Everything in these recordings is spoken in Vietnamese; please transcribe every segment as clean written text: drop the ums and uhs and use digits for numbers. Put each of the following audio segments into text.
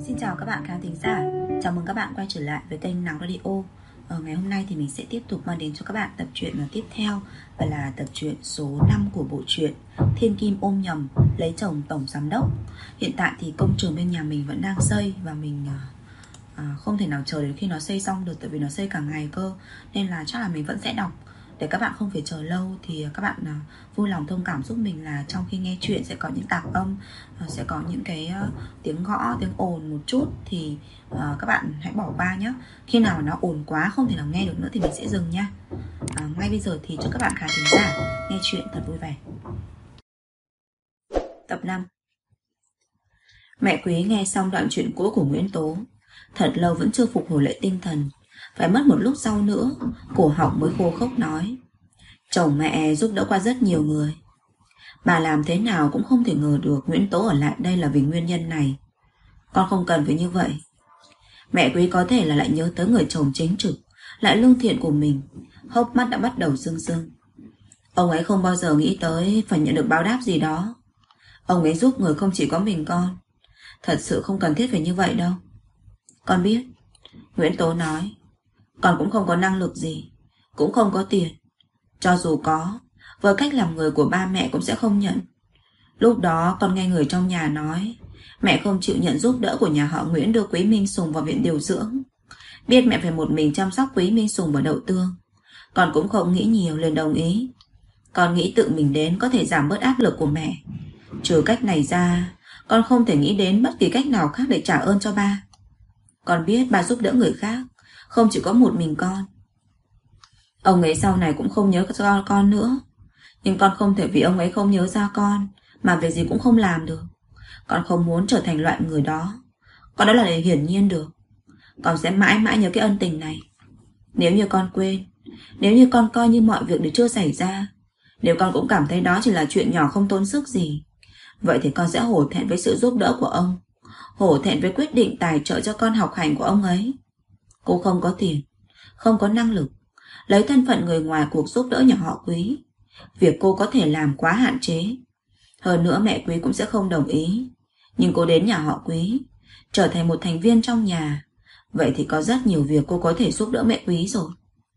Xin chào các bạn khán thính giả. Chào mừng các bạn quay trở lại với kênh Nắng Radio. Ngày hôm nay thì mình sẽ tiếp tục mang đến cho các bạn tập truyện tiếp theo, và là tập truyện số 5 của bộ truyện Thiên Kim ôm nhầm lấy chồng tổng giám đốc. Hiện tại thì công trường bên nhà mình vẫn đang xây, và mình không thể nào chờ đến khi nó xây xong được, tại vì nó xây cả ngày cơ. Nên là chắc là mình vẫn sẽ đọc để các bạn không phải chờ lâu. Thì các bạn vui lòng thông cảm giúp mình là trong khi nghe chuyện sẽ có những tạp âm, sẽ có những cái tiếng gõ, tiếng ồn một chút, thì các bạn hãy bỏ qua nhé. Khi nào nó ồn quá không thể nào nghe được nữa thì mình sẽ dừng nha. Ngay bây giờ thì chúc các bạn khán thính giả nghe chuyện thật vui vẻ. Tập 5. Mẹ Quý nghe xong đoạn chuyện cũ của Nguyễn Tố, thật lâu vẫn chưa phục hồi lại tinh thần. Phải mất một lúc sau nữa, cổ họng mới khô khốc nói: chồng mẹ giúp đỡ qua rất nhiều người. Bà làm thế nào cũng không thể ngờ được Nguyễn Tố ở lại đây là vì nguyên nhân này. Con không cần phải như vậy. Mẹ Quý có thể là lại nhớ tới người chồng chính trực, lại lương thiện của mình. Hốc mắt đã bắt đầu rưng rưng. Ông ấy không bao giờ nghĩ tới phải nhận được báo đáp gì đó. Ông ấy giúp người không chỉ có mình con. Thật sự không cần thiết phải như vậy đâu. Con biết, Nguyễn Tố nói. Con cũng không có năng lực gì, cũng không có tiền. Cho dù có, với cách làm người của ba mẹ cũng sẽ không nhận. Lúc đó con nghe người trong nhà nói mẹ không chịu nhận giúp đỡ của nhà họ Nguyễn đưa Quý Minh Sùng vào viện điều dưỡng. Biết mẹ phải một mình chăm sóc Quý Minh Sùng và Đậu Tương, con cũng không nghĩ nhiều liền đồng ý. Con nghĩ tự mình đến có thể giảm bớt áp lực của mẹ. Trừ cách này ra, con không thể nghĩ đến bất kỳ cách nào khác để trả ơn cho ba. Con biết ba giúp đỡ người khác, không chỉ có một mình con. Ông ấy sau này cũng không nhớ ra con nữa. Nhưng con không thể vì ông ấy không nhớ ra con mà việc gì cũng không làm được. Con không muốn trở thành loại người đó. Con đó là điều hiển nhiên được. Con sẽ mãi mãi nhớ cái ân tình này. Nếu như con quên, nếu như con coi như mọi việc đều chưa xảy ra, nếu con cũng cảm thấy đó chỉ là chuyện nhỏ không tốn sức gì, vậy thì con sẽ hổ thẹn với sự giúp đỡ của ông, hổ thẹn với quyết định tài trợ cho con học hành của ông ấy. Cô không có tiền, không có năng lực, lấy thân phận người ngoài cuộc giúp đỡ nhà họ Quý. Việc cô có thể làm quá hạn chế. Hơn nữa mẹ Quý cũng sẽ không đồng ý. Nhưng cô đến nhà họ Quý, trở thành một thành viên trong nhà, vậy thì có rất nhiều việc cô có thể giúp đỡ mẹ Quý rồi.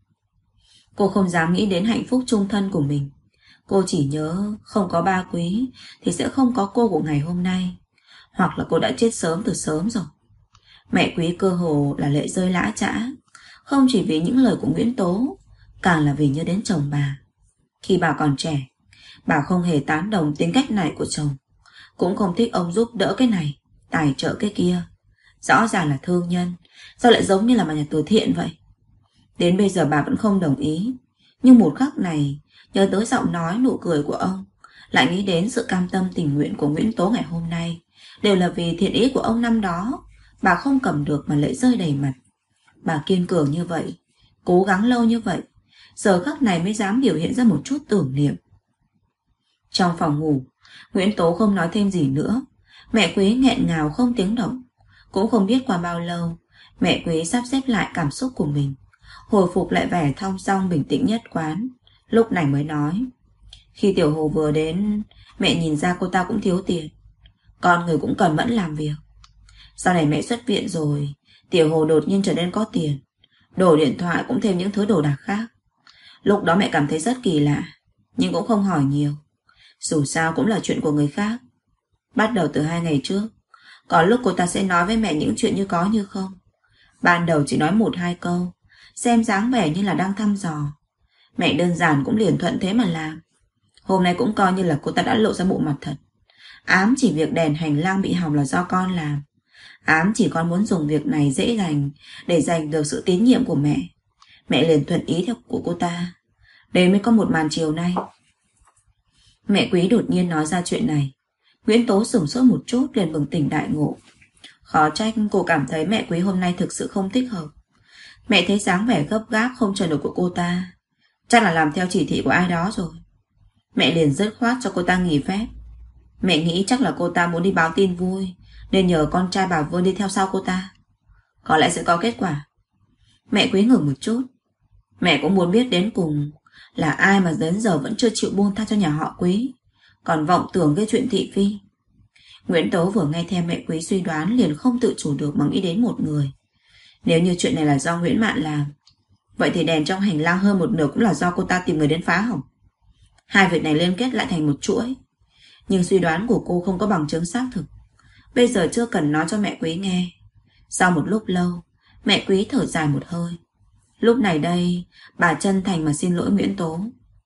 Cô không dám nghĩ đến hạnh phúc chung thân của mình. Cô chỉ nhớ không có ba Quý thì sẽ không có cô của ngày hôm nay. Hoặc là cô đã chết sớm từ sớm rồi. Mẹ Quý cơ hồ là lệ rơi lã chã, không chỉ vì những lời của Nguyễn Tố, càng là vì nhớ đến chồng bà. Khi bà còn trẻ, bà không hề tán đồng tính cách này của chồng, cũng không thích ông giúp đỡ cái này, tài trợ cái kia. Rõ ràng là thương nhân, sao lại giống như là nhà từ thiện vậy. Đến bây giờ bà vẫn không đồng ý. Nhưng một khắc này, nhớ tới giọng nói nụ cười của ông, lại nghĩ đến sự cam tâm tình nguyện của Nguyễn Tố ngày hôm nay, đều là vì thiện ý của ông năm đó. Bà không cầm được mà lệ rơi đầy mặt. Bà kiên cường như vậy, cố gắng lâu như vậy, giờ khắc này mới dám biểu hiện ra một chút tưởng niệm. Trong phòng ngủ, Nguyễn Tố không nói thêm gì nữa. Mẹ Quý nghẹn ngào không tiếng động. Cũng không biết qua bao lâu, mẹ Quý sắp xếp lại cảm xúc của mình, hồi phục lại vẻ thong dong bình tĩnh nhất quán. Lúc này mới nói: khi Tiểu Hồ vừa đến, mẹ nhìn ra cô ta cũng thiếu tiền. Con người cũng cần mẫn làm việc. Sau này mẹ xuất viện rồi, Tiểu Hồ đột nhiên trở nên có tiền, đổi điện thoại cũng thêm những thứ đồ đạc khác. Lúc đó mẹ cảm thấy rất kỳ lạ, nhưng cũng không hỏi nhiều. Dù sao cũng là chuyện của người khác. Bắt đầu từ 2 ngày trước, có lúc cô ta sẽ nói với mẹ những chuyện như có như không. Ban đầu chỉ nói 1-2 câu, xem dáng vẻ như là đang thăm dò. Mẹ đơn giản cũng liền thuận thế mà làm. Hôm nay cũng coi như là cô ta đã lộ ra bộ mặt thật. Ám chỉ việc đèn hành lang bị hỏng là do con làm. Ám chỉ con muốn dùng việc này dễ dành để giành được sự tín nhiệm của mẹ. Mẹ liền thuận ý theo của cô ta. Đấy mới có một màn chiều nay. Mẹ Quý đột nhiên nói ra chuyện này. Nguyễn Tố sửng sốt một chút liền bừng tỉnh đại ngộ. Khó trách cô cảm thấy mẹ Quý hôm nay thực sự không thích hợp. Mẹ thấy dáng vẻ gấp gáp không chờ được của cô ta, chắc là làm theo chỉ thị của ai đó rồi. Mẹ liền dứt khoát cho cô ta nghỉ phép. Mẹ nghĩ chắc là cô ta muốn đi báo tin vui, nên nhờ con trai bà Vương đi theo sau cô ta. Có lẽ sẽ có kết quả. Mẹ Quý ngừng một chút. Mẹ cũng muốn biết đến cùng là ai mà đến giờ vẫn chưa chịu buông tha cho nhà họ Quý, còn vọng tưởng gây chuyện thị phi. Nguyễn Tố vừa nghe theo mẹ Quý suy đoán liền không tự chủ được mà nghĩ đến một người. Nếu như chuyện này là do Nguyễn Mạn làm, vậy thì đèn trong hành lang hơn một nửa cũng là do cô ta tìm người đến phá hỏng. Hai việc này liên kết lại thành một chuỗi. Nhưng suy đoán của cô không có bằng chứng xác thực. Bây giờ chưa cần nói cho mẹ Quý nghe. Sau một lúc lâu, mẹ Quý thở dài một hơi. Lúc này đây, bà chân thành mà xin lỗi Nguyễn Tố.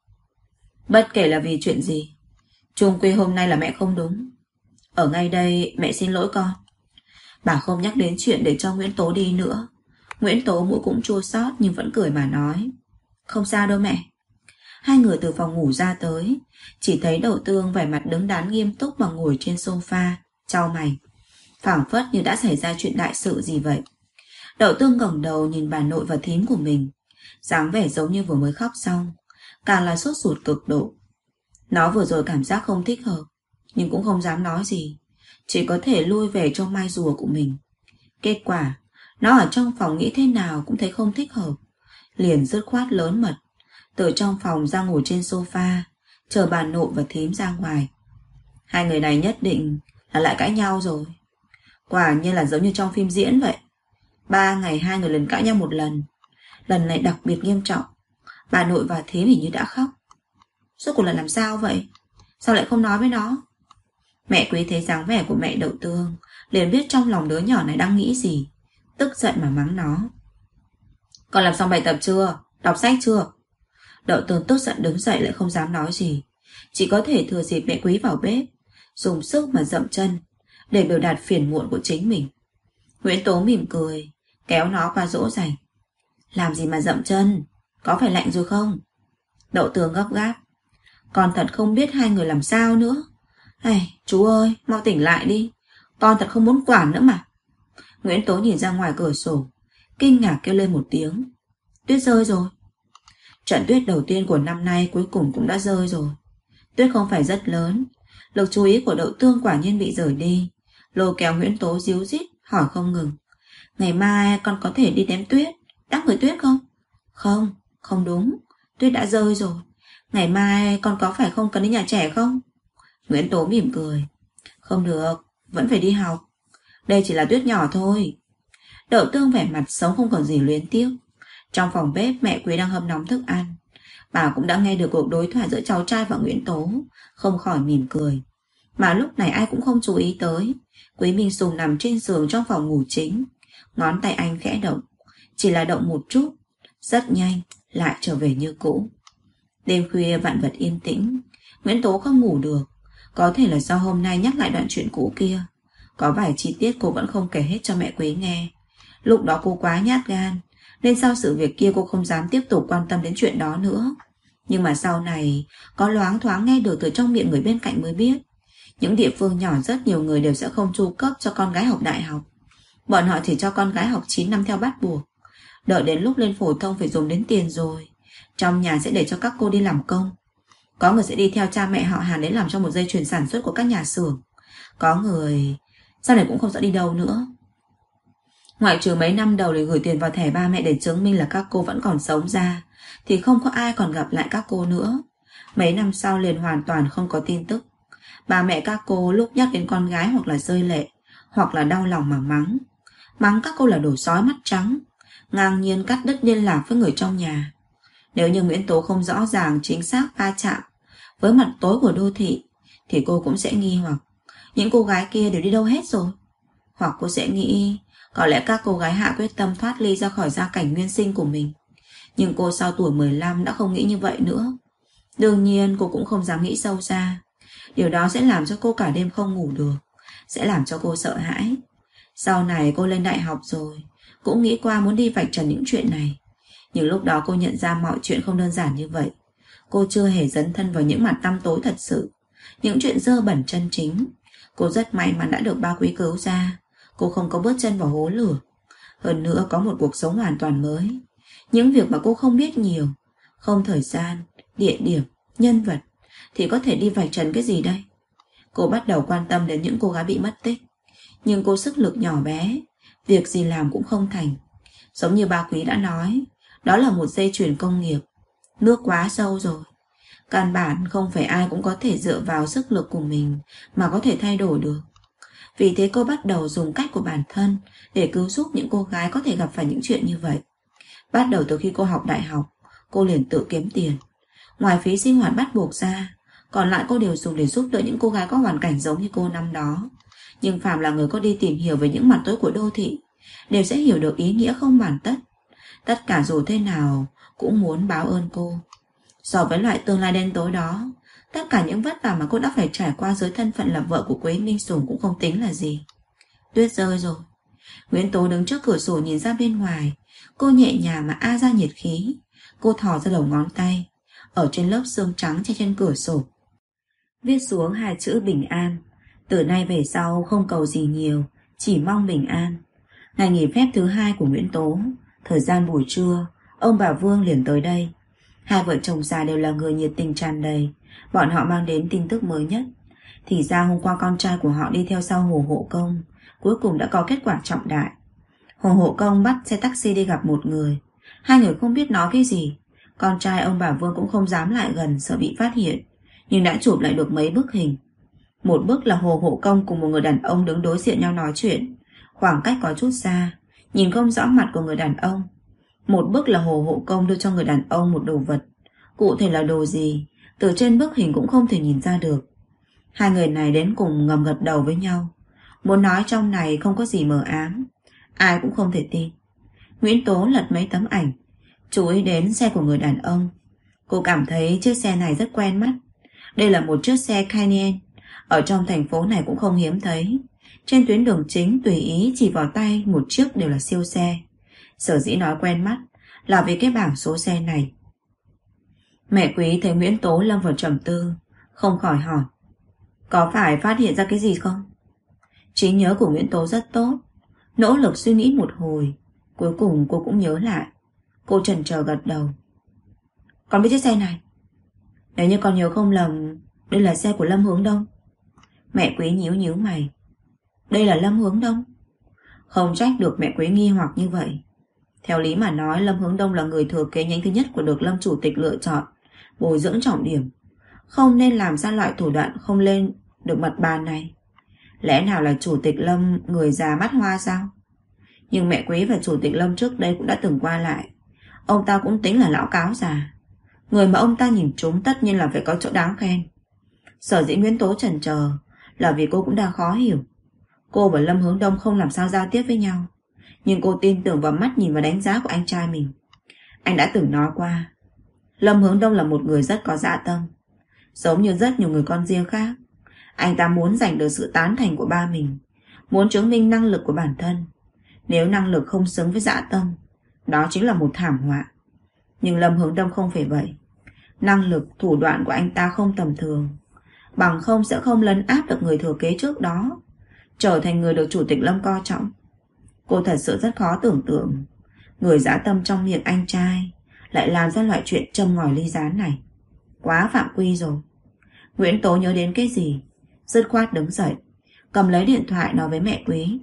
Bất kể là vì chuyện gì, chung quy hôm nay là mẹ không đúng. Ở ngay đây mẹ xin lỗi con. Bà không nhắc đến chuyện để cho Nguyễn Tố đi nữa. Nguyễn Tố mũi cũng chua xót nhưng vẫn cười mà nói. Không sao đâu mẹ. Hai người từ phòng ngủ ra tới, chỉ thấy Đậu Tương vẻ mặt đứng đắn nghiêm túc mà ngồi trên sofa, chau mày, phảng phất như đã xảy ra chuyện đại sự gì vậy. Đậu Tương ngẩng đầu nhìn bà nội và thím của mình, dáng vẻ giống như vừa mới khóc xong, càng là sốt ruột cực độ. Nó vừa rồi cảm giác không thích hợp, nhưng cũng không dám nói gì, chỉ có thể lui về trong mai rùa của mình. Kết quả, nó ở trong phòng nghĩ thế nào cũng thấy không thích hợp, liền dứt khoát lớn mật từ trong phòng ra ngồi trên sofa, chờ bà nội và thím ra ngoài. Hai người này nhất định là lại cãi nhau rồi. Quả nhiên là giống như trong phim diễn vậy. 3 ngày hai người lần cãi nhau một lần. Lần này đặc biệt nghiêm trọng. Bà nội và thím hình như đã khóc. Rốt cuộc là làm sao vậy? Sao lại không nói với nó? Mẹ Quý thấy dáng vẻ của mẹ Đậu Tương, liền biết trong lòng đứa nhỏ này đang nghĩ gì. Tức giận mà mắng nó. Con làm xong bài tập chưa? Đọc sách chưa? Đậu Tương tức giận đứng dậy lại không dám nói gì, chỉ có thể thừa dịp mẹ Quý vào bếp, dùng sức mà dậm chân để biểu đạt phiền muộn của chính mình. Nguyễn Tố mỉm cười, kéo nó qua dỗ dành. Làm gì mà dậm chân? Có phải lạnh rồi không? Đậu Tương gấp gáp. Con thật không biết hai người làm sao nữa. Chú ơi, mau tỉnh lại đi. Con thật không muốn quản nữa mà. Nguyễn Tố nhìn ra ngoài cửa sổ, kinh ngạc kêu lên một tiếng. Tuyết rơi rồi. Trận tuyết đầu tiên của năm nay cuối cùng cũng đã rơi rồi. Tuyết không phải rất lớn. Lực chú ý của Đậu Tương quả nhiên bị rời đi, lôi kéo Nguyễn Tố díu dít hỏi không ngừng. Ngày mai con có thể đi đếm tuyết, đắp người tuyết không? Không, không đúng. Tuyết đã rơi rồi. Ngày mai con có phải không cần đi nhà trẻ không? Nguyễn Tố mỉm cười. Không được, vẫn phải đi học. Đây chỉ là tuyết nhỏ thôi. Đậu Tương vẻ mặt sống không còn gì luyến tiếc. Trong phòng bếp mẹ Quý đang hâm nóng thức ăn. Bà cũng đã nghe được cuộc đối thoại giữa cháu trai và Nguyễn Tố, không khỏi mỉm cười. Mà lúc này ai cũng không chú ý tới. Quý Minh Sùng nằm trên giường trong phòng ngủ chính. Ngón tay anh khẽ động, chỉ là động một chút, rất nhanh lại trở về như cũ. Đêm khuya vạn vật yên tĩnh, Nguyễn Tố không ngủ được. Có thể là do hôm nay nhắc lại đoạn chuyện cũ kia. Có vài chi tiết cô vẫn không kể hết cho mẹ Quý nghe. Lúc đó cô quá nhát gan, nên sau sự việc kia cô không dám tiếp tục quan tâm đến chuyện đó nữa. Nhưng mà sau này có loáng thoáng nghe được từ trong miệng người bên cạnh mới biết, những địa phương nhỏ rất nhiều người đều sẽ không chu cấp cho con gái học đại học. Bọn họ chỉ cho con gái học 9 năm theo bắt buộc. Đợi đến lúc lên phổ thông phải dùng đến tiền rồi, trong nhà sẽ để cho các cô đi làm công. Có người sẽ đi theo cha mẹ họ Hàn đến làm trong một dây chuyền sản xuất của các nhà xưởng. Có người sau này cũng không rõ đi đâu nữa. Ngoại trừ mấy năm đầu để gửi tiền vào thẻ ba mẹ để chứng minh là các cô vẫn còn sống ra, thì không có ai còn gặp lại các cô nữa. Mấy năm sau liền hoàn toàn không có tin tức. Ba mẹ các cô lúc nhắc đến con gái hoặc là rơi lệ, hoặc là đau lòng mà mắng. Mắng các cô là đồ sói mắt trắng, ngang nhiên cắt đứt liên lạc với người trong nhà. Nếu như Nguyễn Tố không rõ ràng chính xác va chạm với mặt tối của đô thị, thì cô cũng sẽ nghi hoặc những cô gái kia đều đi đâu hết rồi. Hoặc cô sẽ nghĩ có lẽ các cô gái hạ quyết tâm thoát ly ra khỏi gia cảnh nguyên sinh của mình. Nhưng cô sau tuổi 15 đã không nghĩ như vậy nữa. Đương nhiên cô cũng không dám nghĩ sâu xa. Điều đó sẽ làm cho cô cả đêm không ngủ được, sẽ làm cho cô sợ hãi. Sau này cô lên đại học rồi, cũng nghĩ qua muốn đi vạch trần những chuyện này. Nhưng lúc đó cô nhận ra mọi chuyện không đơn giản như vậy. Cô chưa hề dấn thân vào những mặt tăm tối thật sự, những chuyện dơ bẩn chân chính. Cô rất may mắn đã được ba Quý cứu ra. Cô không có bước chân vào hố lửa. Hơn nữa có một cuộc sống hoàn toàn mới. Những việc mà cô không biết nhiều, không thời gian, địa điểm, nhân vật, thì có thể đi vạch trần cái gì đây? Cô bắt đầu quan tâm đến những cô gái bị mất tích. Nhưng cô sức lực nhỏ bé, việc gì làm cũng không thành. Giống như ba Quý đã nói, đó là một dây chuyền công nghiệp. Nước quá sâu rồi. Căn bản không phải ai cũng có thể dựa vào sức lực của mình mà có thể thay đổi được. Vì thế cô bắt đầu dùng cách của bản thân để cứu giúp những cô gái có thể gặp phải những chuyện như vậy. Bắt đầu từ khi cô học đại học, cô liền tự kiếm tiền. Ngoài phí sinh hoạt bắt buộc ra, còn lại cô đều dùng để giúp đỡ những cô gái có hoàn cảnh giống như cô năm đó. Nhưng phàm là người có đi tìm hiểu về những mặt tối của đô thị, đều sẽ hiểu được ý nghĩa không bản tất. Tất cả dù thế nào cũng muốn báo ơn cô. So với loại tương lai đen tối đó, tất cả những vất vả mà cô đã phải trải qua dưới thân phận là vợ của Quế Minh Sùng cũng không tính là gì. Tuyết rơi rồi. Nguyễn Tố đứng trước cửa sổ nhìn ra bên ngoài. Cô nhẹ nhàng mà a ra nhiệt khí. Cô thò ra đầu ngón tay, ở trên lớp sương trắng trên cửa sổ, viết xuống 2 chữ bình an. Từ nay về sau không cầu gì nhiều, chỉ mong bình an. Ngày nghỉ phép thứ 2 của Nguyễn Tố, thời gian buổi trưa, ông bà Vương liền tới đây. Hai vợ chồng già đều là người nhiệt tình tràn đầy. Bọn họ mang đến tin tức mới nhất. Thì ra hôm qua con trai của họ đi theo sau Hồ Hộ Công, cuối cùng đã có kết quả trọng đại. Hồ Hộ Công bắt xe taxi đi gặp một người. Hai người không biết nói cái gì. Con trai ông bà Vương cũng không dám lại gần, sợ bị phát hiện, nhưng đã chụp lại được mấy bức hình. Một bức là Hồ Hộ Công cùng một người đàn ông đứng đối diện nhau nói chuyện, khoảng cách có chút xa, nhìn không rõ mặt của người đàn ông. Một bức là Hồ Hộ Công đưa cho người đàn ông một đồ vật. Cụ thể là đồ gì, từ trên bức hình cũng không thể nhìn ra được. Hai người này đến cùng ngầm gật đầu với nhau, muốn nói trong này không có gì mờ ám. Ai cũng không thể tin. Nguyễn Tố lật mấy tấm ảnh, chú ý đến xe của người đàn ông. Cô cảm thấy chiếc xe này rất quen mắt. Đây là một chiếc xe Cayenne, ở trong thành phố này cũng không hiếm thấy. Trên tuyến đường chính tùy ý chỉ vào tay một chiếc đều là siêu xe. Sở dĩ nói quen mắt là vì cái bảng số xe này. Mẹ Quý thấy Nguyễn Tố lâm vào trầm tư, không khỏi hỏi: có phải phát hiện ra cái gì không? Trí nhớ của Nguyễn Tố rất tốt. Nỗ lực suy nghĩ một hồi, cuối cùng cô cũng nhớ lại. Cô chần chờ gật đầu. Con biết chiếc xe này. Nếu như con nhớ không lầm, đây là xe của Lâm Hướng Đông. Mẹ Quý nhíu mày. Đây là Lâm Hướng Đông? Không trách được mẹ Quý nghi hoặc như vậy. Theo lý mà nói, Lâm Hướng Đông là người thừa kế nhánh thứ nhất của được Lâm chủ tịch lựa chọn, bồi dưỡng trọng điểm, không nên làm ra loại thủ đoạn không lên được mặt bàn này. Lẽ nào là chủ tịch Lâm người già mắt hoa sao? Nhưng mẹ Quý và chủ tịch Lâm trước đây cũng đã từng qua lại. Ông ta cũng tính là lão cáo già. Người mà ông ta nhìn trúng tất nhiên là phải có chỗ đáng khen. Sở dĩ Nguyễn Tố chần chờ là vì cô cũng đang khó hiểu. Cô và Lâm Hướng Đông không làm sao giao tiếp với nhau, nhưng cô tin tưởng vào mắt nhìn và đánh giá của anh trai mình. Anh đã từng nói qua, Lâm Hướng Đông là một người rất có dã tâm. Giống như rất nhiều người con riêng khác, anh ta muốn giành được sự tán thành của ba mình, muốn chứng minh năng lực của bản thân. Nếu năng lực không xứng với dã tâm, đó chính là một thảm họa. Nhưng Lâm Hướng Đông không phải vậy. Năng lực, thủ đoạn của anh ta không tầm thường, bằng không sẽ không lấn áp được người thừa kế trước đó, trở thành người được chủ tịch Lâm coi trọng. Cô thật sự rất khó tưởng tượng người dã tâm trong miệng anh trai lại làm ra loại chuyện châm ngòi ly gián này. Quá phạm quy rồi. Nguyễn Tố nhớ đến cái gì, dứt khoát đứng dậy, cầm lấy điện thoại nói với mẹ Quý.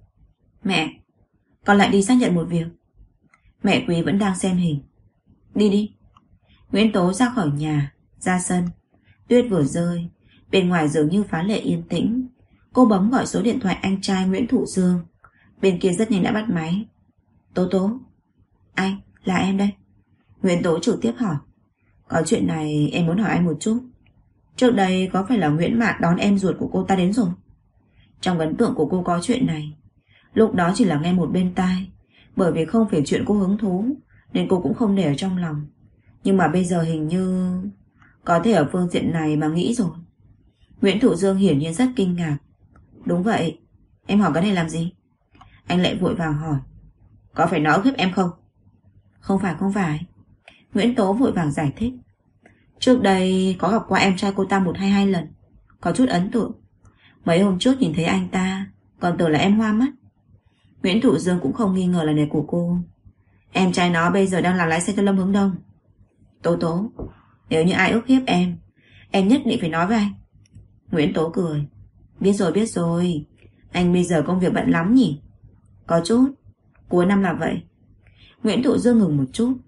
Mẹ, con lại đi xác nhận một việc. Mẹ Quý vẫn đang xem hình. Đi đi. Nguyễn Tố ra khỏi nhà, ra sân. Tuyết vừa rơi, bên ngoài dường như phá lệ yên tĩnh. Cô bấm gọi số điện thoại anh trai Nguyễn Thụ Dương. Bên kia rất nhanh đã bắt máy. Tố Tố. Anh, là em đây. Nguyễn Tố trực tiếp hỏi. Có chuyện này em muốn hỏi anh một chút. Trước đây có phải là Nguyễn Mạn đón em ruột của cô ta đến rồi? Trong ấn tượng của cô có chuyện này. Lúc đó chỉ là nghe một bên tai, bởi vì không phải chuyện cô hứng thú, nên cô cũng không để ở trong lòng. Nhưng mà bây giờ hình như có thể ở phương diện này mà nghĩ rồi. Nguyễn Thụ Dương hiển nhiên rất kinh ngạc. Đúng vậy. Em hỏi cái này làm gì? Anh lại vội vàng hỏi. Có phải nó ức hiếp em không? Không phải. Nguyễn Tố vội vàng giải thích. Trước đây có gặp qua em trai cô ta 1 hay 2 lần, có chút ấn tượng. Mấy hôm trước nhìn thấy anh ta, còn tưởng là em hoa mắt. Nguyễn Thụ Dương cũng không nghi ngờ là này của cô. Em trai nó bây giờ đang làm lái xe cho Lâm Hướng Đông. Tố, nếu như ai ức hiếp em nhất định phải nói với anh. Nguyễn Tố cười. Biết rồi. Anh bây giờ công việc bận lắm nhỉ? Có chút. Cuối năm là vậy. Nguyễn Thụ Dương ngừng một chút.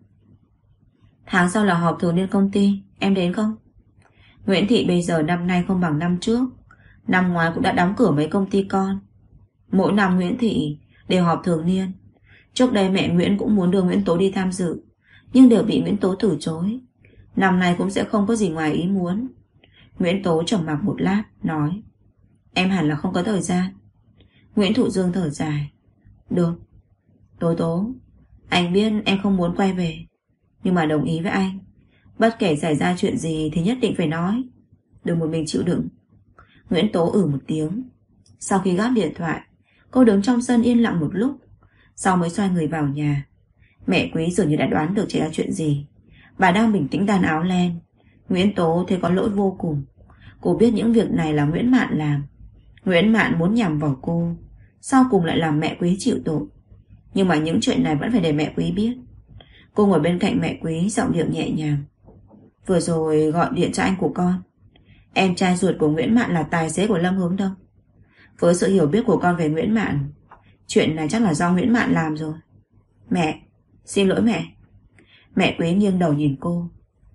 Tháng sau là họp thường niên công ty, em đến không? Nguyễn Thị bây giờ năm nay không bằng năm trước, Năm ngoái cũng đã đóng cửa mấy công ty con. Mỗi năm Nguyễn Thị đều họp thường niên. Trước đây mẹ Nguyễn cũng muốn đưa Nguyễn Tố đi tham dự, nhưng đều bị Nguyễn Tố từ chối. Năm nay cũng sẽ không có gì ngoài ý muốn. Nguyễn Tố trầm mặc một lát, nói: Em hẳn là không có thời gian. Nguyễn Thụ Dương thở dài: Được, Tố Tố, anh biết em không muốn quay về, nhưng mà đồng ý với anh, bất kể xảy ra chuyện gì thì nhất định phải nói, đừng một mình chịu đựng. Nguyễn Tố một tiếng. Sau khi gác điện thoại, cô đứng trong sân yên lặng một lúc, sau mới xoay người vào nhà. Mẹ Quý dường như đã đoán được xảy ra chuyện gì. Bà đang bình tĩnh đan áo len. Nguyễn Tố thấy có lỗi vô cùng. Cô biết những việc này là Nguyễn Mạn làm. Nguyễn Mạn muốn nhằm vào cô, sau cùng lại làm mẹ Quý chịu tội. Nhưng mà những chuyện này vẫn phải để mẹ Quý biết. Cô ngồi bên cạnh mẹ Quý, giọng điệu nhẹ nhàng: Vừa rồi gọi điện cho anh của con. Em trai ruột của Nguyễn Mạn là tài xế của Lâm Hướng Đông. Với sự hiểu biết của con về Nguyễn Mạn, chuyện này chắc là do Nguyễn Mạn làm rồi. Mẹ, xin lỗi mẹ. Mẹ Quý nghiêng đầu nhìn cô: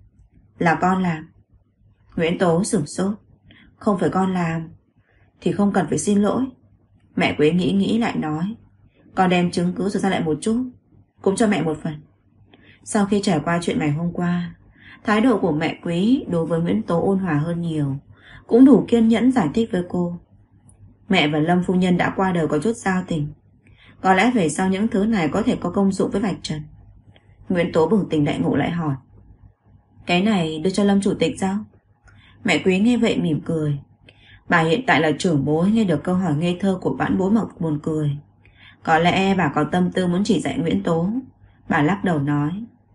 Là con làm. Nguyễn Tố sửng sốt: Không phải con làm thì không cần phải xin lỗi. Mẹ Quý nghĩ lại nói: Con đem chứng cứ rồi ra lại một chút, cũng cho mẹ một phần. Sau khi trải qua chuyện ngày hôm qua, thái độ của mẹ Quý đối với Nguyễn Tố ôn hòa hơn nhiều, cũng đủ kiên nhẫn giải thích với cô. Mẹ và Lâm phu nhân đã qua đời có chút giao tình, có lẽ về sau những thứ này có thể có công dụng với vạch trần. Nguyễn Tố bừng tỉnh đại ngộ lại hỏi: Cái này đưa cho Lâm chủ tịch sao? Mẹ Quý nghe vậy mỉm cười. Bà hiện tại là trưởng bối, nghe được câu hỏi ngây thơ của vãn bối mà buồn cười. Có lẽ bà có tâm tư muốn chỉ dạy Nguyễn Tố. Bà lắc đầu nói: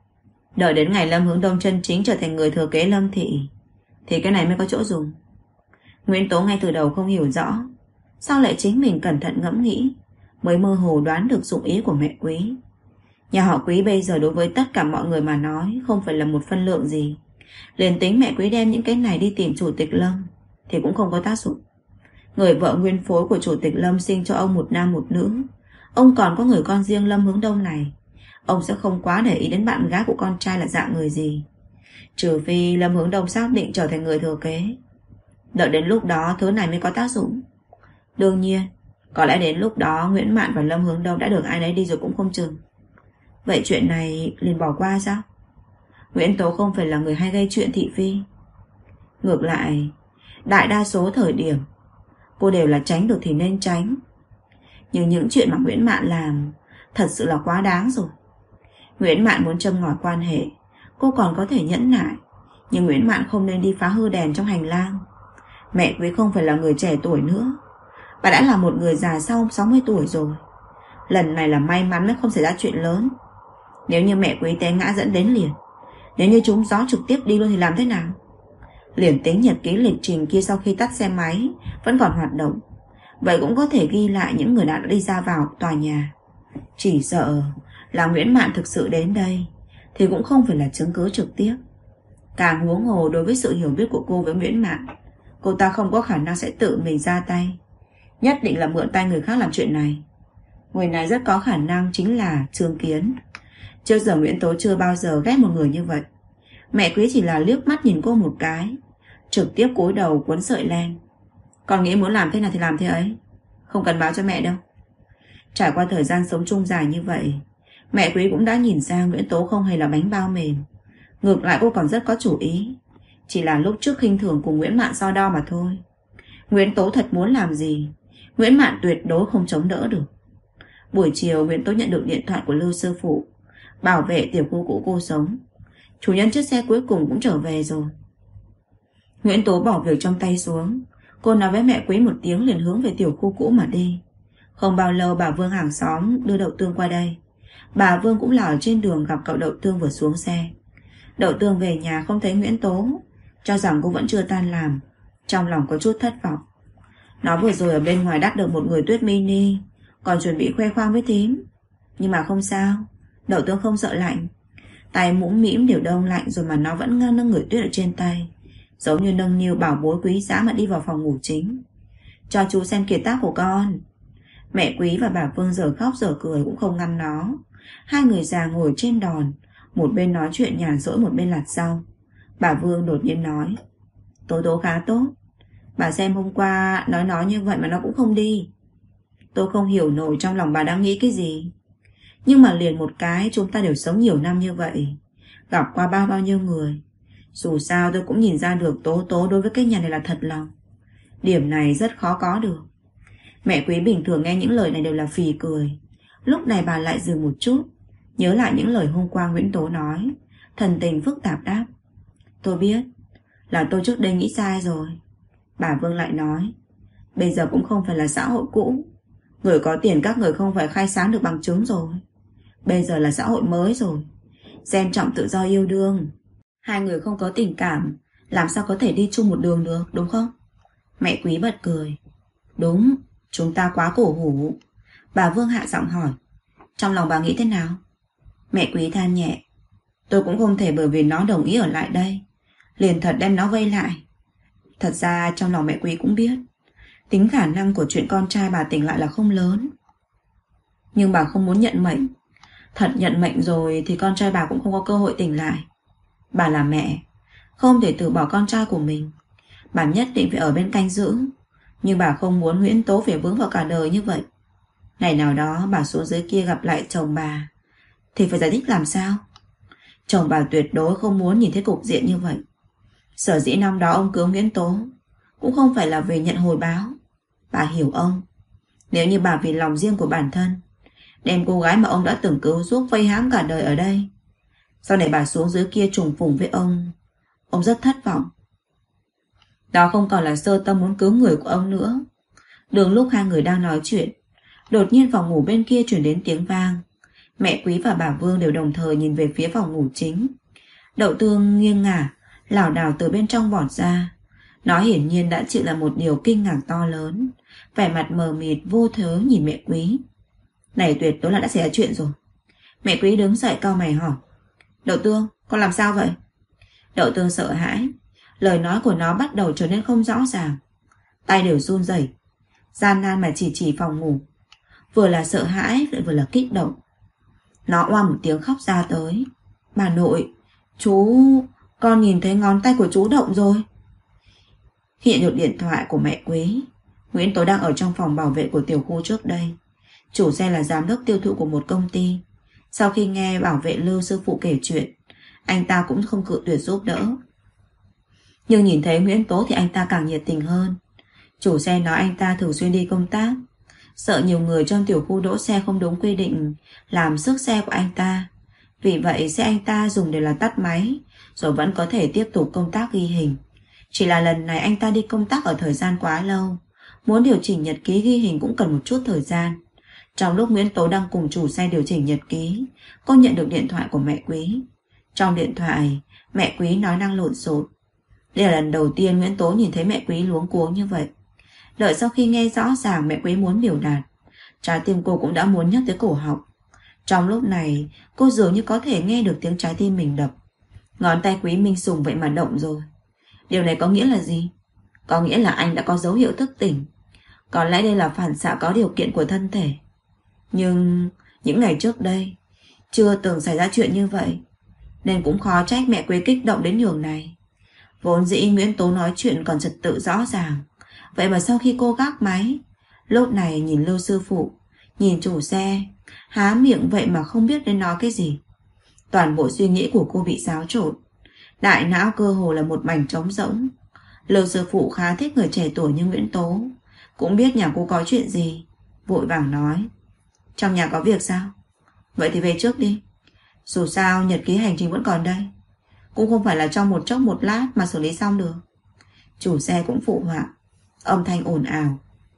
Đợi đến ngày Lâm Hướng Đông chân chính trở thành người thừa kế Lâm thị thì cái này mới có chỗ dùng. Nguyễn Tố ngay từ đầu không hiểu rõ, sau lại chính mình cẩn thận ngẫm nghĩ, mới mơ hồ đoán được dụng ý của mẹ Quý. Nhà họ Quý bây giờ đối với tất cả mọi người mà nói không phải là một phân lượng gì. Liền tính mẹ Quý đem những cái này đi tìm chủ tịch Lâm thì cũng không có tác dụng. Người vợ nguyên phối của chủ tịch Lâm sinh cho ông một nam một nữ. Ông còn có người con riêng Lâm Hướng Đông này. Ông sẽ không quá để ý đến bạn gái của con trai là dạng người gì, trừ phi Lâm Hướng Đông xác định trở thành người thừa kế. Đợi đến lúc đó thứ này mới có tác dụng. Đương nhiên, có lẽ đến lúc đó Nguyễn Mạn và Lâm Hướng Đông đã được ai nấy đi rồi cũng không chừng. Vậy chuyện này liền bỏ qua sao? Nguyễn Tố không phải là người hay gây chuyện thị phi. Ngược lại, đại đa số thời điểm cô đều là tránh được thì nên tránh. Nhưng những chuyện mà Nguyễn Mạn làm thật sự là quá đáng rồi. Nguyễn Mạn muốn châm ngòi quan hệ, cô còn có thể nhẫn nại, nhưng Nguyễn Mạn không nên đi phá hư đèn trong hành lang. Mẹ Quý không phải là người trẻ tuổi nữa, bà đã là một người già sau 60 tuổi rồi. Lần này là may mắn mới không xảy ra chuyện lớn. Nếu như mẹ Quý té ngã dẫn đến liền, nếu như trúng gió trực tiếp đi luôn thì làm thế nào? Liền tính nhật ký lịch trình kia sau khi tắt xe máy vẫn còn hoạt động, vậy cũng có thể ghi lại những người đã đi ra vào tòa nhà. Chỉ sợ là Nguyễn Mạn thực sự đến đây thì cũng không phải là chứng cứ trực tiếp. Càng huống hồ đối với sự hiểu biết của cô với Nguyễn Mạn, cô ta không có khả năng sẽ tự mình ra tay, nhất định là mượn tay người khác làm chuyện này. Người này rất có khả năng chính là Trương Kiến. Trước giờ Nguyễn Tố chưa bao giờ ghét một người như vậy. Mẹ Quý chỉ là liếc mắt nhìn cô một cái, trực tiếp cúi đầu cuốn sợi len. Con nghĩ muốn làm thế nào thì làm thế ấy, không cần báo cho mẹ đâu. Trải qua thời gian sống chung dài như vậy, mẹ Quý cũng đã nhìn ra Nguyễn Tố không hề là bánh bao mềm. Ngược lại cô còn rất có chủ ý, chỉ là lúc trước khinh thường cùng Nguyễn Mạn so đo mà thôi. Nguyễn Tố thật muốn làm gì, Nguyễn Mạn tuyệt đối không chống đỡ được. Buổi chiều Nguyễn Tố nhận được điện thoại của Lưu sư phụ, bảo vệ tiểu khu cũ cô sống. Chủ nhân chiếc xe cuối cùng cũng trở về rồi. Nguyễn Tố bỏ việc trong tay xuống, cô nói với mẹ Quý một tiếng liền hướng về tiểu khu cũ mà đi. Không bao lâu bà Vương hàng xóm đưa Đậu Tương qua đây. Bà Vương cũng là ở trên đường gặp cậu Đậu Tương vừa xuống xe. Đậu Tương về nhà không thấy Nguyễn Tố, cho rằng cô vẫn chưa tan làm, trong lòng có chút thất vọng. Nó vừa rồi ở bên ngoài đắt được một người tuyết mini, còn chuẩn bị khoe khoang với thím. Nhưng mà không sao, Đậu Tương không sợ lạnh. Tay mũm mĩm đều đông lạnh rồi mà nó vẫn nâng người tuyết ở trên tay, giống như nâng niu bảo bối quý giá mà đi vào phòng ngủ chính. Cho chú xem kiệt tác của con. Mẹ Quý và bà Vương giờ khóc giờ cười cũng không ngăn nó. Hai người già ngồi trên đòn, một bên nói chuyện nhàn rỗi một bên lặt rau. Bà Vương đột nhiên nói: Tố Tố khá tốt. Bà xem hôm qua nói như vậy mà nó cũng không đi. Tôi không hiểu nổi trong lòng bà đang nghĩ cái gì. Nhưng mà liền một cái, chúng ta đều sống nhiều năm như vậy, gặp qua bao nhiêu người. Dù sao tôi cũng nhìn ra được Tố Tố đối với cái nhà này là thật lòng. Điểm này rất khó có được. Mẹ Quý bình thường nghe những lời này đều là phì cười. Lúc này bà lại dừng một chút, nhớ lại những lời hôm qua Nguyễn Tố nói, thần tình phức tạp đáp: Tôi biết, là tôi trước đây nghĩ sai rồi. Bà Vương lại nói: Bây giờ cũng không phải là xã hội cũ. Người có tiền các người không phải khai sáng được bằng chứng rồi. Bây giờ là xã hội mới rồi, xem trọng tự do yêu đương. Hai người không có tình cảm, làm sao có thể đi chung một đường được, đúng không? Mẹ Quý bật cười: Đúng, chúng ta quá cổ hủ. Bà Vương hạ giọng hỏi: Trong lòng bà nghĩ thế nào? Mẹ Quý than nhẹ: Tôi cũng không thể bởi vì nó đồng ý ở lại đây liền thật đem nó vây lại. Thật ra trong lòng mẹ Quý cũng biết tính khả năng của chuyện con trai bà tỉnh lại là không lớn. Nhưng bà không muốn nhận mệnh. Thật nhận mệnh rồi thì con trai bà cũng không có cơ hội tỉnh lại. Bà là mẹ, không thể từ bỏ con trai của mình. Bà nhất định phải ở bên canh giữ. Nhưng bà không muốn Nguyễn Tố phải vướng vào cả đời như vậy. Ngày nào đó bà xuống dưới kia gặp lại chồng bà thì phải giải thích làm sao? Chồng bà tuyệt đối không muốn nhìn thấy cục diện như vậy. Sở dĩ năm đó ông cứu Nguyễn Tố cũng không phải là vì nhận hồi báo. Bà hiểu ông. Nếu như bà vì lòng riêng của bản thân đem cô gái mà ông đã từng cứu giúp vây hãm cả đời ở đây, sau này bà xuống dưới kia trùng phùng với ông rất thất vọng. Đó không còn là sơ tâm muốn cứu người của ông nữa. Đường lúc hai người đang nói chuyện, đột nhiên phòng ngủ bên kia truyền đến tiếng vang. Mẹ Quý và bà Vương đều đồng thời nhìn về phía phòng ngủ chính. Đậu Tương nghiêng ngả lảo đảo từ bên trong vọt ra. Nó hiển nhiên đã chịu là một điều kinh ngạc to lớn. Vẻ mặt mờ mịt vô thớ nhìn mẹ Quý. Này tuyệt đối là đã xảy ra chuyện rồi. Mẹ Quý đứng dậy cau mày hỏi: Đậu Tương, con làm sao vậy? Đậu Tương sợ hãi. Lời nói của nó bắt đầu trở nên không rõ ràng. Tay đều run rẩy, gian nan mà chỉ phòng ngủ. Vừa là sợ hãi lại vừa là kích động. Nó oa một tiếng khóc ra tới: Bà nội, con nhìn thấy ngón tay của chú động rồi. Khi nhận được điện thoại của mẹ Quý, Nguyễn Tố đang ở trong phòng bảo vệ của tiểu khu trước đây. Chủ xe là giám đốc tiêu thụ của một công ty. Sau khi nghe bảo vệ Lưu sư phụ kể chuyện, anh ta cũng không cự tuyệt giúp đỡ. Nhưng nhìn thấy Nguyễn Tố thì anh ta càng nhiệt tình hơn. Chủ xe nói anh ta thường xuyên đi công tác, sợ nhiều người trong tiểu khu đỗ xe không đúng quy định làm sức xe của anh ta. Vì vậy xe anh ta dùng đều là tắt máy, rồi vẫn có thể tiếp tục công tác ghi hình. Chỉ là lần này anh ta đi công tác ở thời gian quá lâu, muốn điều chỉnh nhật ký ghi hình cũng cần một chút thời gian. Trong lúc Nguyễn Tố đang cùng chủ xe điều chỉnh nhật ký, cô nhận được điện thoại của mẹ Quý. Trong điện thoại, mẹ Quý nói năng lộn xộn. Đây là lần đầu tiên Nguyễn Tố nhìn thấy mẹ Quý luống cuống như vậy. Đợi sau khi nghe rõ ràng mẹ Quý muốn biểu đạt, trái tim cô cũng đã muốn nhấc tới cổ họng. Trong lúc này, cô dường như có thể nghe được tiếng trái tim mình đập. Ngón tay Quý Minh Sùng vậy mà động rồi. Điều này có nghĩa là gì? Có nghĩa là anh đã có dấu hiệu thức tỉnh. Có lẽ đây là phản xạ có điều kiện của thân thể. Nhưng những ngày trước đây chưa từng xảy ra chuyện như vậy, nên cũng khó trách mẹ Quý kích động đến nhường này. Vốn dĩ Nguyễn Tố nói chuyện còn trật tự rõ ràng, vậy mà sau khi cô gác máy, lúc này nhìn Lưu sư phụ, nhìn chủ xe, há miệng vậy mà không biết nên nói cái gì. Toàn bộ suy nghĩ của cô bị xáo trộn, đại não cơ hồ là một mảnh trống rỗng. Lưu sư phụ khá thích người trẻ tuổi như Nguyễn Tố, cũng biết nhà cô có chuyện gì, vội vàng nói: Trong nhà có việc sao? Vậy thì về trước đi. Dù sao nhật ký hành trình vẫn còn đây, cũng không phải là trong một chốc một lát mà xử lý xong được. Chủ xe cũng phụ họa, âm thanh ồn ào: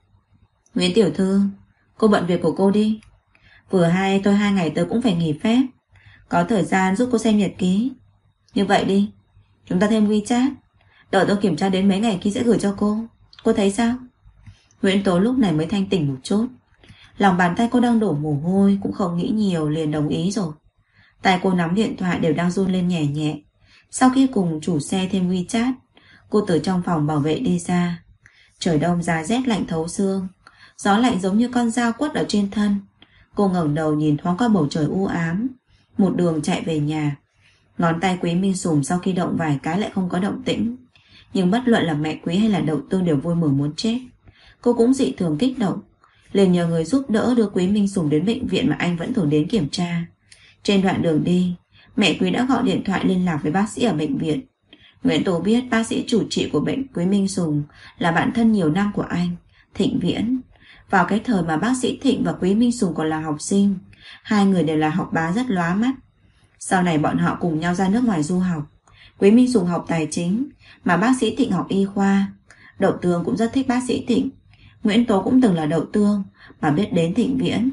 Nguyễn tiểu thư, cô bận việc của cô đi. Vừa hay tôi 2 ngày tới cũng phải nghỉ phép, có thời gian giúp cô xem nhật ký. Như vậy đi, chúng ta thêm WeChat, đợi tôi kiểm tra đến mấy ngày kia sẽ gửi cho cô thấy sao? Nguyễn Tố lúc này mới thanh tỉnh một chút. Lòng bàn tay cô đang đổ mồ hôi, cũng không nghĩ nhiều liền đồng ý rồi. Tay cô nắm điện thoại đều đang run lên nhẹ nhẹ. Sau khi cùng chủ xe thêm WeChat, cô từ trong phòng bảo vệ đi ra. Trời đông giá rét lạnh thấu xương, gió lạnh giống như con dao quất ở trên thân. Cô ngẩng đầu nhìn thoáng qua bầu trời u ám, một đường chạy về nhà. Ngón tay Quý Minh Sùng sau khi động vài cái lại không có động tĩnh. Nhưng bất luận là mẹ Quý hay là Đậu Tương đều vui mừng muốn chết. Cô cũng dị thường kích động, liền nhờ người giúp đỡ đưa Quý Minh Sùng đến bệnh viện mà anh vẫn thường đến kiểm tra. Trên đoạn đường đi, mẹ Quý đã gọi điện thoại liên lạc với bác sĩ ở bệnh viện. Nguyễn Tố biết bác sĩ chủ trị của bệnh Quý Minh Sùng là bạn thân nhiều năm của anh, Thịnh Viễn. Vào cái thời mà bác sĩ Thịnh và Quý Minh Sùng còn là học sinh, hai người đều là học bá rất lóa mắt. Sau này bọn họ cùng nhau ra nước ngoài du học. Quý Minh Sùng học tài chính, mà bác sĩ Thịnh học y khoa. Đậu Tương cũng rất thích bác sĩ Thịnh. Nguyễn Tố cũng từng là Đậu Tương mà biết đến Thịnh Viễn.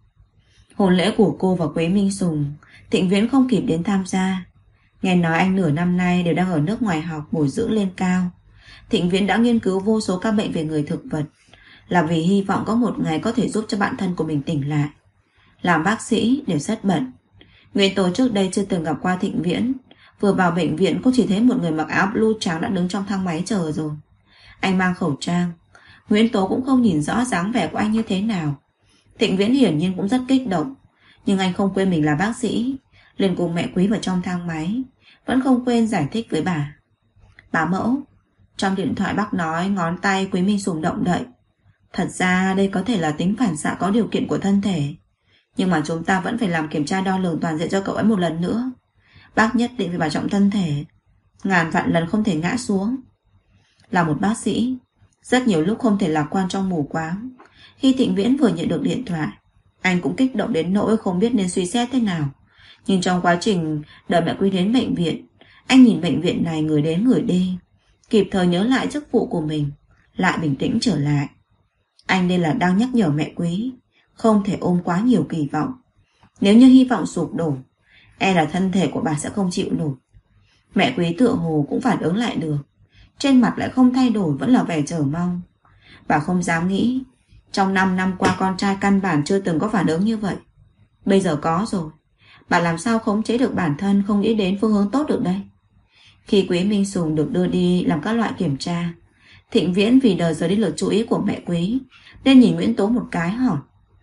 Hôn lễ của cô và Quý Minh Sùng, Thịnh Viễn không kịp đến tham gia. Nghe nói anh nửa năm nay đều đang ở nước ngoài học bồi dưỡng lên cao. Thịnh Viễn đã nghiên cứu vô số các bệnh về người thực vật, là vì hy vọng có một ngày có thể giúp cho bạn thân của mình tỉnh lại. Làm bác sĩ đều rất bận. Nguyễn Tố trước đây chưa từng gặp qua Thịnh Viễn. Vừa vào bệnh viện cô chỉ thấy một người mặc áo blue trắng đã đứng trong thang máy chờ rồi. Anh mang khẩu trang. Nguyễn Tố cũng không nhìn rõ dáng vẻ của anh như thế nào. Thịnh Viễn hiển nhiên cũng rất kích động, nhưng anh không quên mình là bác sĩ, liền cùng mẹ Quý vào trong thang máy, vẫn không quên giải thích với bà. Bá mẫu, trong điện thoại bác nói ngón tay Quý Minh Sùng động đậy. Thật ra đây có thể là tính phản xạ có điều kiện của thân thể, nhưng mà chúng ta vẫn phải làm kiểm tra đo lường toàn diện cho cậu ấy một lần nữa. Bác nhất định phải bảo trọng thân thể, ngàn vạn lần không thể ngã xuống. Là một bác sĩ, rất nhiều lúc không thể lạc quan trong mù quáng. Khi Thịnh Viễn vừa nhận được điện thoại, anh cũng kích động đến nỗi không biết nên suy xét thế nào. Nhưng trong quá trình đợi mẹ Quý đến bệnh viện, anh nhìn bệnh viện này người đến người đi, kịp thời nhớ lại chức vụ của mình, lại bình tĩnh trở lại. Anh đây là đang nhắc nhở mẹ Quý không thể ôm quá nhiều kỳ vọng. Nếu như hy vọng sụp đổ, e là thân thể của bà sẽ không chịu nổi. Mẹ Quý tựa hồ cũng phản ứng lại được, trên mặt lại không thay đổi, vẫn là vẻ chờ mong. Bà không dám nghĩ trong 5 năm qua con trai căn bản chưa từng có phản ứng như vậy. Bây giờ có rồi, bà làm sao khống chế được bản thân không nghĩ đến phương hướng tốt được đây. Khi Quý Minh Sùng được đưa đi làm các loại kiểm tra, Thịnh Viễn vì đời rời đi lực chú ý của mẹ Quý nên nhìn Nguyễn Tố một cái hỏi: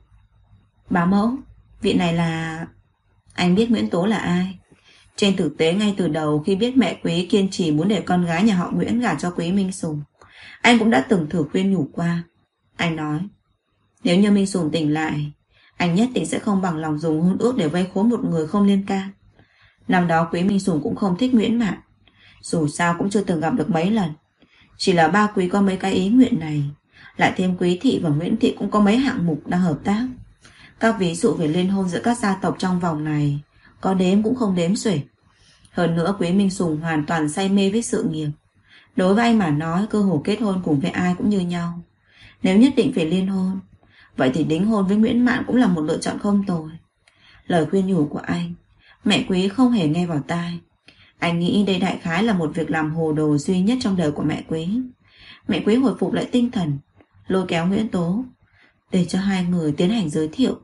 Bá mẫu, vị này là... Anh biết Nguyễn Tố là ai. Trên thực tế ngay từ đầu khi biết mẹ Quý kiên trì muốn để con gái nhà họ Nguyễn gả cho Quý Minh Sùng, anh cũng đã từng thử khuyên nhủ qua. Anh nói, nếu như Minh Sùng tỉnh lại, anh nhất định sẽ không bằng lòng dùng hôn ước để vây khốn một người không liên can. Năm đó Quý Minh Sùng cũng không thích Nguyễn Mạn, dù sao cũng chưa từng gặp được mấy lần. Chỉ là ba Quý có mấy cái ý nguyện này, lại thêm Quý Thị và Nguyễn Thị cũng có mấy hạng mục đang hợp tác. Các ví dụ về liên hôn giữa các gia tộc trong vòng này có đếm cũng không đếm xuể. Hơn nữa Quý Minh Sùng hoàn toàn say mê với sự nghiệp. Đối với anh mà nói, cơ hội kết hôn cùng với ai cũng như nhau. Nếu nhất định phải liên hôn, vậy thì đính hôn với Nguyễn Mạn cũng là một lựa chọn không tồi. Lời khuyên nhủ của anh, mẹ Quý không hề nghe vào tai. Anh nghĩ đây đại khái là một việc làm hồ đồ duy nhất trong đời của mẹ Quý. Mẹ Quý hồi phục lại tinh thần, lôi kéo Nguyễn Tố để cho hai người tiến hành giới thiệu.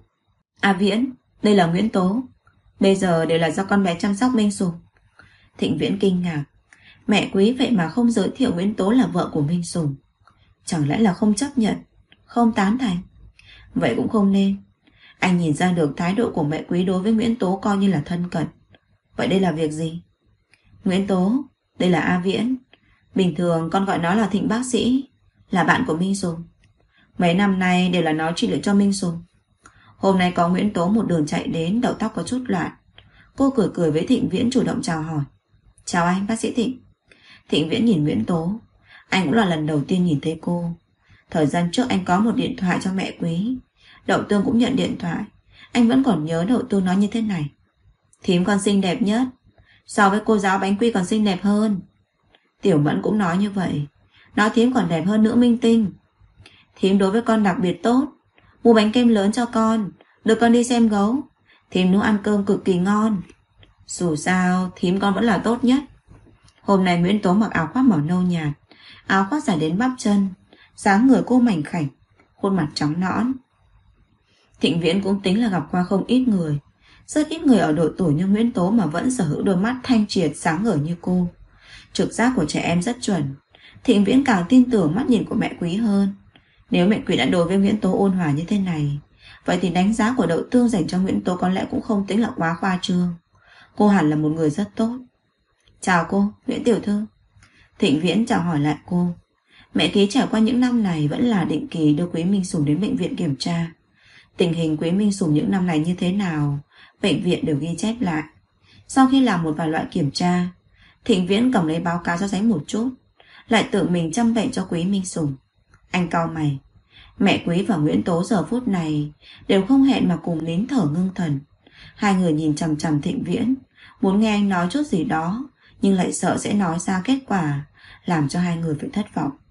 Viễn, đây là Nguyễn Tố. Bây giờ đều là do con bé chăm sóc Minh Sùng. Thịnh Viễn kinh ngạc, mẹ Quý vậy mà không giới thiệu Nguyễn Tố là vợ của Minh Sùng. Chẳng lẽ là không chấp nhận, không tán thành? Vậy cũng không nên. Anh nhìn ra được thái độ của mẹ Quý đối với Nguyễn Tố coi như là thân cận. Vậy đây là việc gì? Nguyễn Tố, đây là A Viễn. Bình thường con gọi nó là Thịnh bác sĩ, là bạn của Minh Sùng. Mấy năm nay đều là nó trị liệu cho Minh Sùng. Hôm nay có Nguyễn Tố một đường chạy đến, đầu tóc có chút loạn. Cô cười cười với Thịnh Viễn, chủ động chào hỏi. Chào anh, bác sĩ Thịnh. Thịnh Viễn nhìn Nguyễn Tố. Anh cũng là lần đầu tiên nhìn thấy cô. Thời gian trước anh có một điện thoại cho mẹ Quý. Đậu Tương cũng nhận điện thoại. Anh vẫn còn nhớ Đậu Tương nói như thế này: Thím con xinh đẹp nhất, so với cô giáo bánh quy còn xinh đẹp hơn. Tiểu Mẫn cũng nói như vậy, nói thím còn đẹp hơn nữa Minh Tinh. Thím đối với con đặc biệt tốt, mua bánh kem lớn cho con, đưa con đi xem gấu. Thím nấu ăn cơm cực kỳ ngon. Dù sao thím con vẫn là tốt nhất. Hôm nay Nguyễn Tố mặc áo khoác màu nâu nhạt, áo khoác dài đến bắp chân, dáng người cô mảnh khảnh, khuôn mặt trắng nõn. Thịnh Viễn cũng tính là gặp qua không ít người, rất ít người ở độ tuổi như Nguyễn Tố mà vẫn sở hữu đôi mắt thanh triệt sáng ngời như cô. Trực giác của trẻ em rất chuẩn. Thịnh Viễn càng tin tưởng mắt nhìn của mẹ Quý hơn. Nếu mẹ Quý đã đối với Nguyễn Tố ôn hòa như thế này, vậy thì đánh giá của Đậu Tương dành cho Nguyễn Tố có lẽ cũng không tính là quá khoa trương. Cô hẳn là một người rất tốt. Chào cô, Nguyễn tiểu thư. Thịnh Viễn chào hỏi lại cô. Mẹ kế trải qua những năm này vẫn là định kỳ đưa Quý Minh Sùng đến bệnh viện kiểm tra. Tình hình Quý Minh Sùng những năm này như thế nào, bệnh viện đều ghi chép lại. Sau khi làm một vài loại kiểm tra, Thịnh Viễn cầm lấy báo cáo ra giấy một chút, lại tự mình chăm bệnh cho Quý Minh Sùng. Anh cau mày. Mẹ Quý và Nguyễn Tố giờ phút này đều không hẹn mà cùng nín thở ngưng thần. Hai người nhìn chằm chằm Thịnh Viễn, muốn nghe anh nói chút gì đó, nhưng lại sợ sẽ nói ra kết quả làm cho hai người phải thất vọng.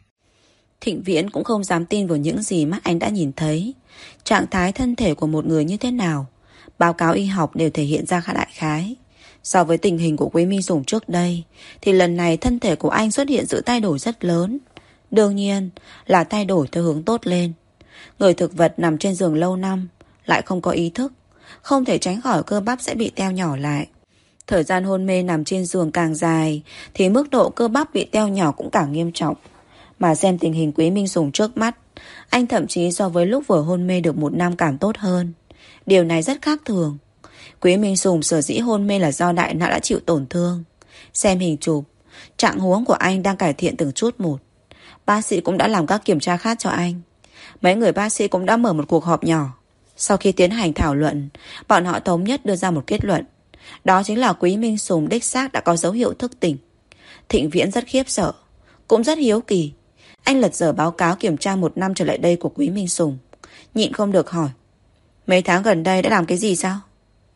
Thịnh Viễn cũng không dám tin vào những gì mắt anh đã nhìn thấy. Trạng thái thân thể của một người như thế nào, báo cáo y học đều thể hiện ra khá đại khái. So với tình hình của Quý Minh Sùng trước đây, thì lần này thân thể của anh xuất hiện sự thay đổi rất lớn. Đương nhiên là thay đổi theo hướng tốt lên. Người thực vật nằm trên giường lâu năm, lại không có ý thức, không thể tránh khỏi cơ bắp sẽ bị teo nhỏ lại. Thời gian hôn mê nằm trên giường càng dài, thì mức độ cơ bắp bị teo nhỏ cũng càng nghiêm trọng. Mà xem tình hình Quý Minh Sùng trước mắt, anh thậm chí so với lúc vừa hôn mê được 1 năm càng tốt hơn. Điều này rất khác thường. Quý Minh Sùng sở dĩ hôn mê là do đại não đã chịu tổn thương. Xem hình chụp, trạng huống của anh đang cải thiện từng chút một. Bác sĩ cũng đã làm các kiểm tra khác cho anh. Mấy người bác sĩ cũng đã mở một cuộc họp nhỏ. Sau khi tiến hành thảo luận, bọn họ thống nhất đưa ra một kết luận. Đó chính là Quý Minh Sùng đích xác đã có dấu hiệu thức tỉnh. Thịnh Viễn rất khiếp sợ, cũng rất hiếu kỳ. Anh lật dở báo cáo kiểm tra 1 năm trở lại đây của Quý Minh Sùng, nhịn không được hỏi: mấy tháng gần đây đã làm cái gì sao?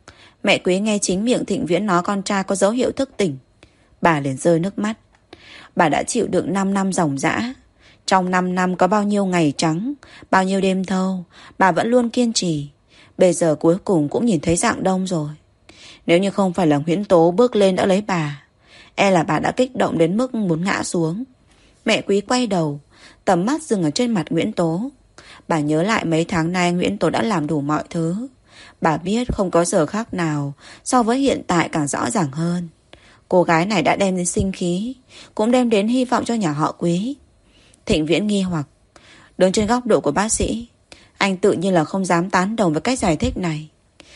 Mẹ Quý nghe chính miệng Thịnh Viễn nói con trai có dấu hiệu thức tỉnh, bà liền rơi nước mắt. Bà đã chịu đựng 5 năm ròng rã. Trong 5 năm có bao nhiêu ngày trắng, bao nhiêu đêm thâu, bà vẫn luôn kiên trì. Bây giờ cuối cùng cũng nhìn thấy rạng đông rồi. Nếu như không phải là Nguyễn Tố bước lên đỡ lấy bà, e là bà đã kích động đến mức muốn ngã xuống. Mẹ Quý quay đầu, tầm mắt dừng ở trên mặt Nguyễn Tố. Bà nhớ lại mấy tháng nay Nguyễn Tố đã làm đủ mọi thứ. Bà biết không có giờ khác nào so với hiện tại càng rõ ràng hơn. Cô gái này đã đem đến sinh khí, cũng đem đến hy vọng cho nhà họ Quý. Thịnh Viễn nghi hoặc, đứng trên góc độ của bác sĩ, anh tự nhiên là không dám tán đồng với cách giải thích này.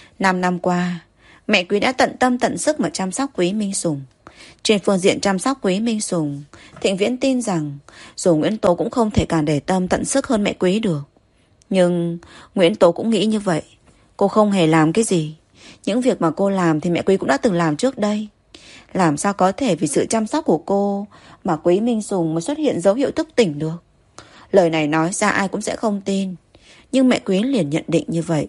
5 năm qua, mẹ Quý đã tận tâm tận sức mà chăm sóc Quý Minh Sùng. Trên phương diện chăm sóc Quý Minh Sùng, Thịnh Viễn tin rằng dù Nguyễn Tố cũng không thể càng để tâm tận sức hơn mẹ Quý được. Nhưng Nguyễn Tố cũng nghĩ như vậy. Cô không hề làm cái gì. Những việc mà cô làm thì mẹ Quý cũng đã từng làm trước đây. Làm sao có thể vì sự chăm sóc của cô mà Quý Minh Sùng mới xuất hiện dấu hiệu thức tỉnh được? Lời này nói ra ai cũng sẽ không tin, nhưng mẹ Quý liền nhận định như vậy.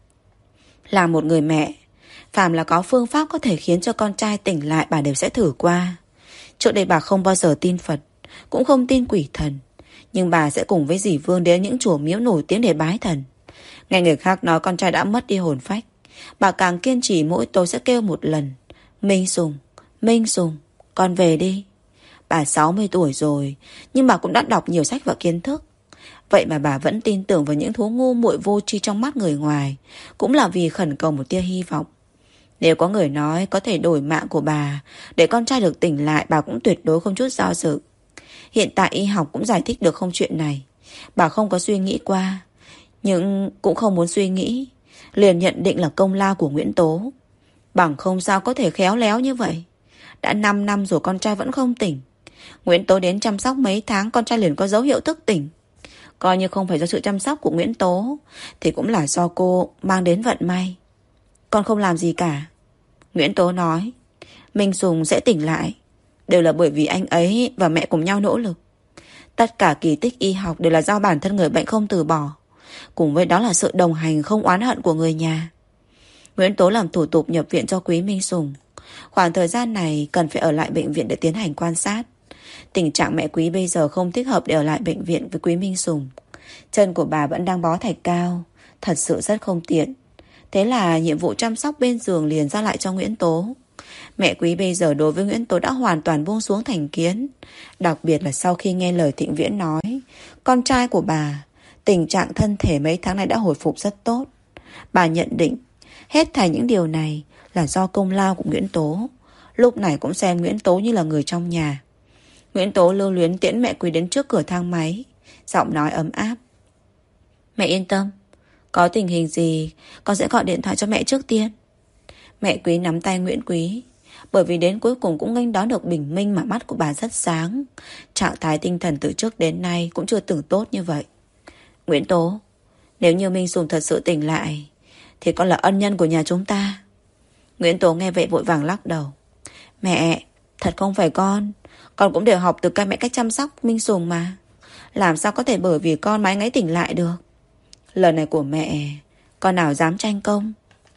Là một người mẹ, phàm là có phương pháp có thể khiến cho con trai tỉnh lại, bà đều sẽ thử qua. Trước đây bà không bao giờ tin Phật, cũng không tin quỷ thần, nhưng bà sẽ cùng với dì Vương đến những chùa miếu nổi tiếng để bái thần. Nghe người khác nói con trai đã mất đi hồn phách, bà càng kiên trì mỗi tối sẽ kêu một lần: Minh Sùng, Minh Sùng, con về đi. Bà 60 tuổi rồi, nhưng bà cũng đã đọc nhiều sách và kiến thức. Vậy mà bà vẫn tin tưởng vào những thú ngu muội vô tri trong mắt người ngoài, cũng là vì khẩn cầu một tia hy vọng. Nếu có người nói có thể đổi mạng của bà để con trai được tỉnh lại, bà cũng tuyệt đối không chút do dự. Hiện tại y học cũng giải thích được không chuyện này. Bà không có suy nghĩ qua, nhưng cũng không muốn suy nghĩ, liền nhận định là công lao của Nguyễn Tố. Bằng không sao có thể khéo léo như vậy. Đã 5 năm rồi con trai vẫn không tỉnh. Nguyễn Tố đến chăm sóc mấy tháng, con trai liền có dấu hiệu thức tỉnh. Coi như không phải do sự chăm sóc của Nguyễn Tố, thì cũng là do cô mang đến vận may. Con không làm gì cả, Nguyễn Tố nói. Minh Sùng sẽ tỉnh lại đều là bởi vì anh ấy và mẹ cùng nhau nỗ lực. Tất cả kỳ tích y học đều là do bản thân người bệnh không từ bỏ, cùng với đó là sự đồng hành không oán hận của người nhà. Nguyễn Tố làm thủ tục nhập viện cho Quý Minh Sùng. Khoảng thời gian này cần phải ở lại bệnh viện để tiến hành quan sát. Tình trạng mẹ Quý bây giờ không thích hợp để ở lại bệnh viện với Quý Minh Sùng. Chân của bà vẫn đang bó thạch cao, thật sự rất không tiện. Thế là nhiệm vụ chăm sóc bên giường liền giao lại cho Nguyễn Tố. Mẹ Quý bây giờ đối với Nguyễn Tố đã hoàn toàn buông xuống thành kiến. Đặc biệt là sau khi nghe lời Thịnh Viễn nói con trai của bà tình trạng thân thể mấy tháng này đã hồi phục rất tốt. Bà nhận định hết thảy những điều này là do công lao của Nguyễn Tố. Lúc này cũng xem Nguyễn Tố như là người trong nhà. Nguyễn Tố lưu luyến tiễn mẹ Quý đến trước cửa thang máy, giọng nói ấm áp: Mẹ yên tâm, có tình hình gì con sẽ gọi điện thoại cho mẹ trước tiên. Mẹ Quý nắm tay Nguyễn Quý. Bởi vì đến cuối cùng cũng nghênh đón được bình minh mà mắt của bà rất sáng. Trạng thái tinh thần từ trước đến nay cũng chưa từng tốt như vậy. Nguyễn Tố, nếu như Minh Sùng thật sự tỉnh lại thì con là ân nhân của nhà chúng ta. Nguyễn Tố nghe vậy vội vàng lắc đầu. Mẹ, thật không phải con cũng đều học từ các mẹ cách chăm sóc Minh Sùng mà. Làm sao có thể bởi vì con mà anh ấy tỉnh lại được. Lời này của mẹ, con nào dám tranh công.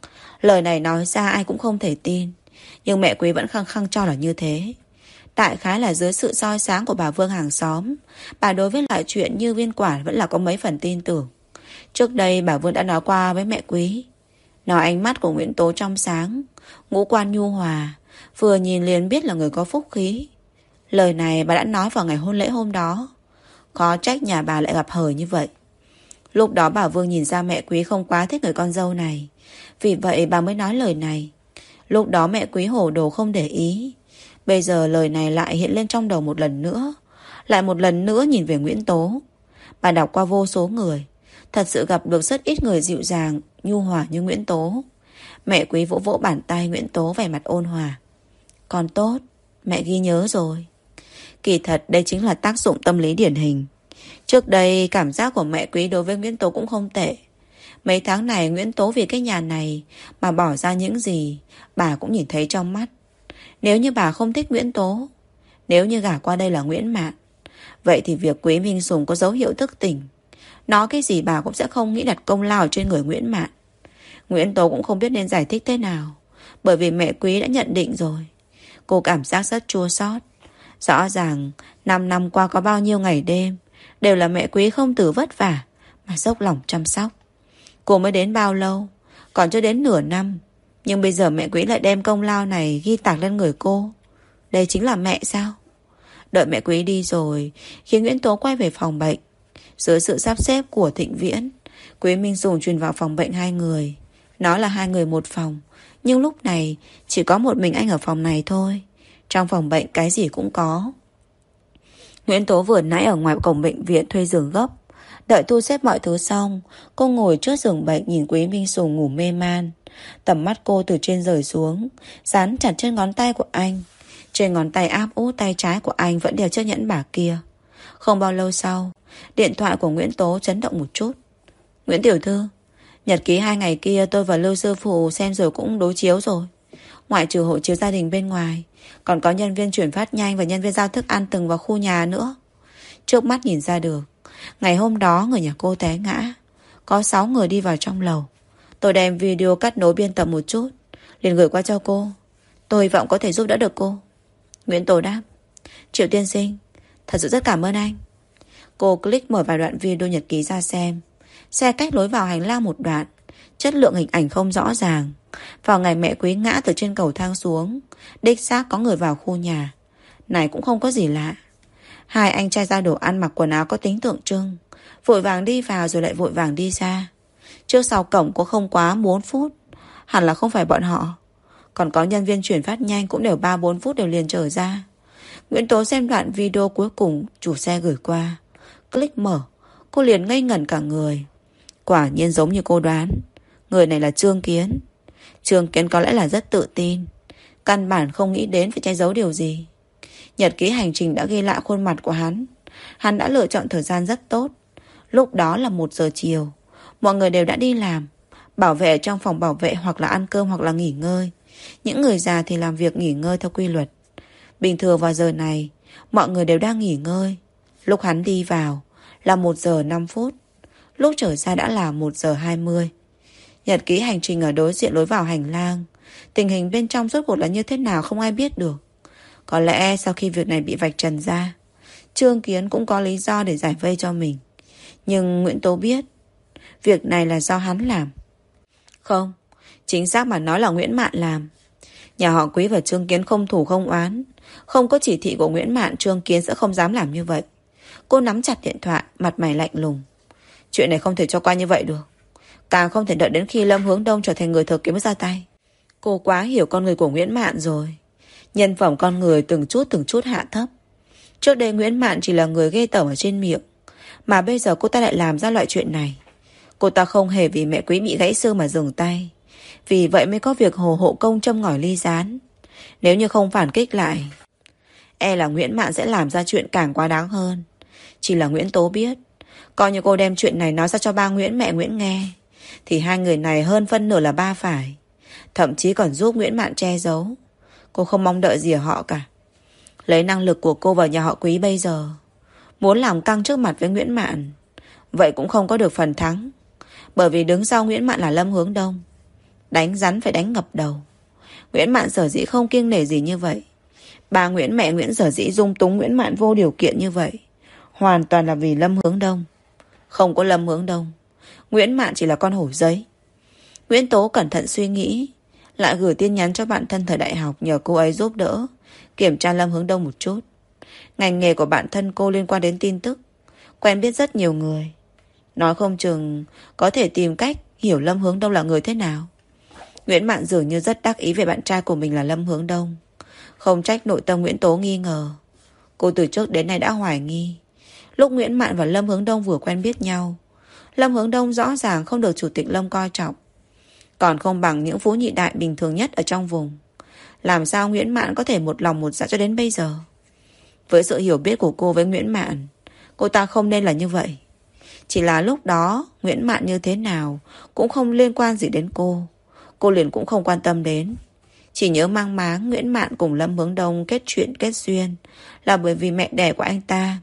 Lời này nói ra ai cũng không thể tin, nhưng mẹ Quý vẫn khăng khăng cho là như thế. Đại khái là dưới sự soi sáng của bà Vương hàng xóm, bà đối với lại chuyện như Viên Quản vẫn là có mấy phần tin tưởng. Trước đây bà Vương đã nói qua với mẹ Quý, nói ánh mắt của Nguyễn Tố trong sáng, ngũ quan nhu hòa, vừa nhìn liền biết là người có phúc khí. Lời này bà đã nói vào ngày hôn lễ hôm đó. Khó trách nhà bà lại gặp hời như vậy. Lúc đó bà Vương nhìn ra mẹ Quý không quá thích người con dâu này, vì vậy bà mới nói lời này. Lúc đó mẹ Quý hổ đồ không để ý. Bây giờ lời này lại hiện lên trong đầu một lần nữa. Lại một lần nữa nhìn về Nguyễn Tố. Bà đọc qua vô số người, thật sự gặp được rất ít người dịu dàng, nhu hòa như Nguyễn Tố. Mẹ Quý vỗ vỗ bàn tay Nguyễn Tố vẻ mặt ôn hòa. Con tốt, mẹ ghi nhớ rồi. Kỳ thật đây chính là tác dụng tâm lý điển hình. Trước đây cảm giác của mẹ Quý đối với Nguyễn Tố cũng không tệ. Mấy tháng này Nguyễn Tố vì cái nhà này mà bỏ ra những gì bà cũng nhìn thấy trong mắt. Nếu như bà không thích Nguyễn Tố, nếu như gả qua đây là Nguyễn Mạn, vậy thì việc Quý Minh Sùng có dấu hiệu thức tỉnh. Nói cái gì bà cũng sẽ không nghĩ đặt công lao trên người Nguyễn Mạn. Nguyễn Tố cũng không biết nên giải thích thế nào, bởi vì mẹ Quý đã nhận định rồi. Cô cảm giác rất chua xót. Rõ ràng 5 năm qua có bao nhiêu ngày đêm đều là mẹ Quý không từ vất vả mà dốc lòng chăm sóc. Cô mới đến bao lâu, còn chưa đến nửa năm, nhưng bây giờ mẹ Quý lại đem công lao này ghi tạc lên người cô. Đây chính là mẹ sao? Đợi mẹ Quý đi rồi, khi Nguyễn Tố quay về phòng bệnh, dưới sự sắp xếp của Thịnh Viễn, Quý Minh Sùng chuyển vào phòng bệnh 2 người. Nó là 2 người một phòng, nhưng lúc này chỉ có một mình anh ở phòng này thôi. Trong phòng bệnh cái gì cũng có. Nguyễn Tố vừa nãy ở ngoài cổng bệnh viện thuê giường gấp. Đợi thu xếp mọi thứ xong, cô ngồi trước giường bệnh nhìn Quý Minh Sùng ngủ mê man. Tầm mắt cô từ trên rời xuống, dán chặt trên ngón tay của anh. Trên ngón tay áp út tay trái của anh vẫn đeo chiếc nhẫn bạc kia. Không bao lâu sau, điện thoại của Nguyễn Tố chấn động một chút. Nguyễn tiểu thư, nhật ký 2 ngày kia tôi và Lưu sư phụ xem rồi cũng đối chiếu rồi. Ngoại trừ hộ chiếu gia đình bên ngoài, còn có nhân viên chuyển phát nhanh và nhân viên giao thức ăn từng vào khu nhà nữa. Trước mắt nhìn ra được, ngày hôm đó người nhà cô té ngã, có 6 người đi vào trong lầu. Tôi đem video cắt nối biên tập một chút, liền gửi qua cho cô. Tôi hy vọng có thể giúp đỡ được cô. Nguyễn Tố đáp. Triệu tiên sinh, thật sự rất cảm ơn anh. Cô click mở vài đoạn video nhật ký ra xem. Xe cách lối vào hành lang một đoạn, chất lượng hình ảnh không rõ ràng. Vào ngày mẹ Quý ngã từ trên cầu thang xuống, đích xác có người vào khu nhà. Này cũng không có gì lạ. 2 anh trai giao đồ ăn mặc quần áo có tính tượng trưng, vội vàng đi vào rồi lại vội vàng đi ra. Trước sau cổng có không quá 4 phút. Hẳn là không phải bọn họ. Còn có nhân viên chuyển phát nhanh cũng đều 3-4 phút đều liền trở ra. Nguyễn Tố xem đoạn video cuối cùng chủ xe gửi qua, click mở, cô liền ngây ngẩn cả người. Quả nhiên giống như cô đoán, người này là Trương Kiến. Trương Kiến có lẽ là rất tự tin, căn bản không nghĩ đến phải che giấu điều gì. Nhật ký hành trình đã ghi lại khuôn mặt của hắn. Hắn đã lựa chọn thời gian rất tốt. Lúc đó là 1 giờ chiều. Mọi người đều đã đi làm. Bảo vệ trong phòng bảo vệ hoặc là ăn cơm hoặc là nghỉ ngơi. Những người già thì làm việc nghỉ ngơi theo quy luật. Bình thường vào giờ này mọi người đều đang nghỉ ngơi. Lúc hắn đi vào là 1 giờ 5 phút. Lúc trở ra đã là 1 giờ 20. Nhật ký hành trình ở đối diện lối vào hành lang. Tình hình bên trong rốt cuộc là như thế nào không ai biết được. Có lẽ sau khi việc này bị vạch trần ra, Trương Kiến cũng có lý do để giải vây cho mình. Nhưng Nguyễn Tố biết việc này là do hắn làm. Không, chính xác mà nói là Nguyễn Mạn làm. Nhà họ Quý và Trương Kiến không thù không oán. Không có chỉ thị của Nguyễn Mạn, Trương Kiến sẽ không dám làm như vậy. Cô nắm chặt điện thoại, mặt mày lạnh lùng. Chuyện này không thể cho qua như vậy được. Càng không thể đợi đến khi Lâm Hướng Đông trở thành người thừa kế mới ra tay. Cô quá hiểu con người của Nguyễn Mạn rồi. Nhân phẩm con người từng chút hạ thấp. Trước đây Nguyễn Mạn chỉ là người ghê tởm ở trên miệng, mà bây giờ cô ta lại làm ra loại chuyện này. Cô ta không hề vì mẹ Quý bị gãy xương mà dừng tay. Vì vậy mới có việc hồ hộ công châm ngòi ly gián. Nếu như không phản kích lại, e là Nguyễn Mạn sẽ làm ra chuyện càng quá đáng hơn. Chỉ là Nguyễn Tố biết, coi như cô đem chuyện này nói ra cho ba Nguyễn mẹ Nguyễn nghe, thì hai người này hơn phân nửa là ba phải. Thậm chí còn giúp Nguyễn Mạn che giấu. Cô không mong đợi gì ở họ cả. Lấy năng lực của cô vào nhà họ Quý bây giờ, muốn làm căng trước mặt với Nguyễn Mạn, vậy cũng không có được phần thắng. Bởi vì đứng sau Nguyễn Mạn là Lâm Hướng Đông. Đánh rắn phải đánh ngập đầu. Nguyễn Mạn sở dĩ không kiêng nể gì như vậy, bà Nguyễn mẹ Nguyễn sở dĩ dung túng Nguyễn Mạn vô điều kiện như vậy, hoàn toàn là vì Lâm Hướng Đông. Không có Lâm Hướng Đông, Nguyễn Mạn chỉ là con hổ giấy. Nguyễn Tố cẩn thận suy nghĩ, lại gửi tin nhắn cho bạn thân thời đại học nhờ cô ấy giúp đỡ kiểm tra Lâm Hướng Đông một chút. Ngành nghề của bạn thân cô liên quan đến tin tức, quen biết rất nhiều người. Nói không chừng có thể tìm cách hiểu Lâm Hướng Đông là người thế nào. Nguyễn Mạn dường như rất đắc ý về bạn trai của mình là Lâm Hướng Đông. Không trách nội tâm Nguyễn Tố nghi ngờ. Cô từ trước đến nay đã hoài nghi. Lúc Nguyễn Mạn và Lâm Hướng Đông vừa quen biết nhau, Lâm Hướng Đông rõ ràng không được chủ tịch Lâm coi trọng, còn không bằng những phú nhị đại bình thường nhất ở trong vùng. Làm sao Nguyễn Mạn có thể một lòng một dạ cho đến bây giờ? Với sự hiểu biết của cô với Nguyễn Mạn, cô ta không nên là như vậy. Chỉ là lúc đó Nguyễn Mạn như thế nào cũng không liên quan gì đến cô. Cô liền cũng không quan tâm đến. Chỉ nhớ mang máng Nguyễn Mạn cùng Lâm Hướng Đông kết chuyện kết duyên là bởi vì mẹ đẻ của anh ta.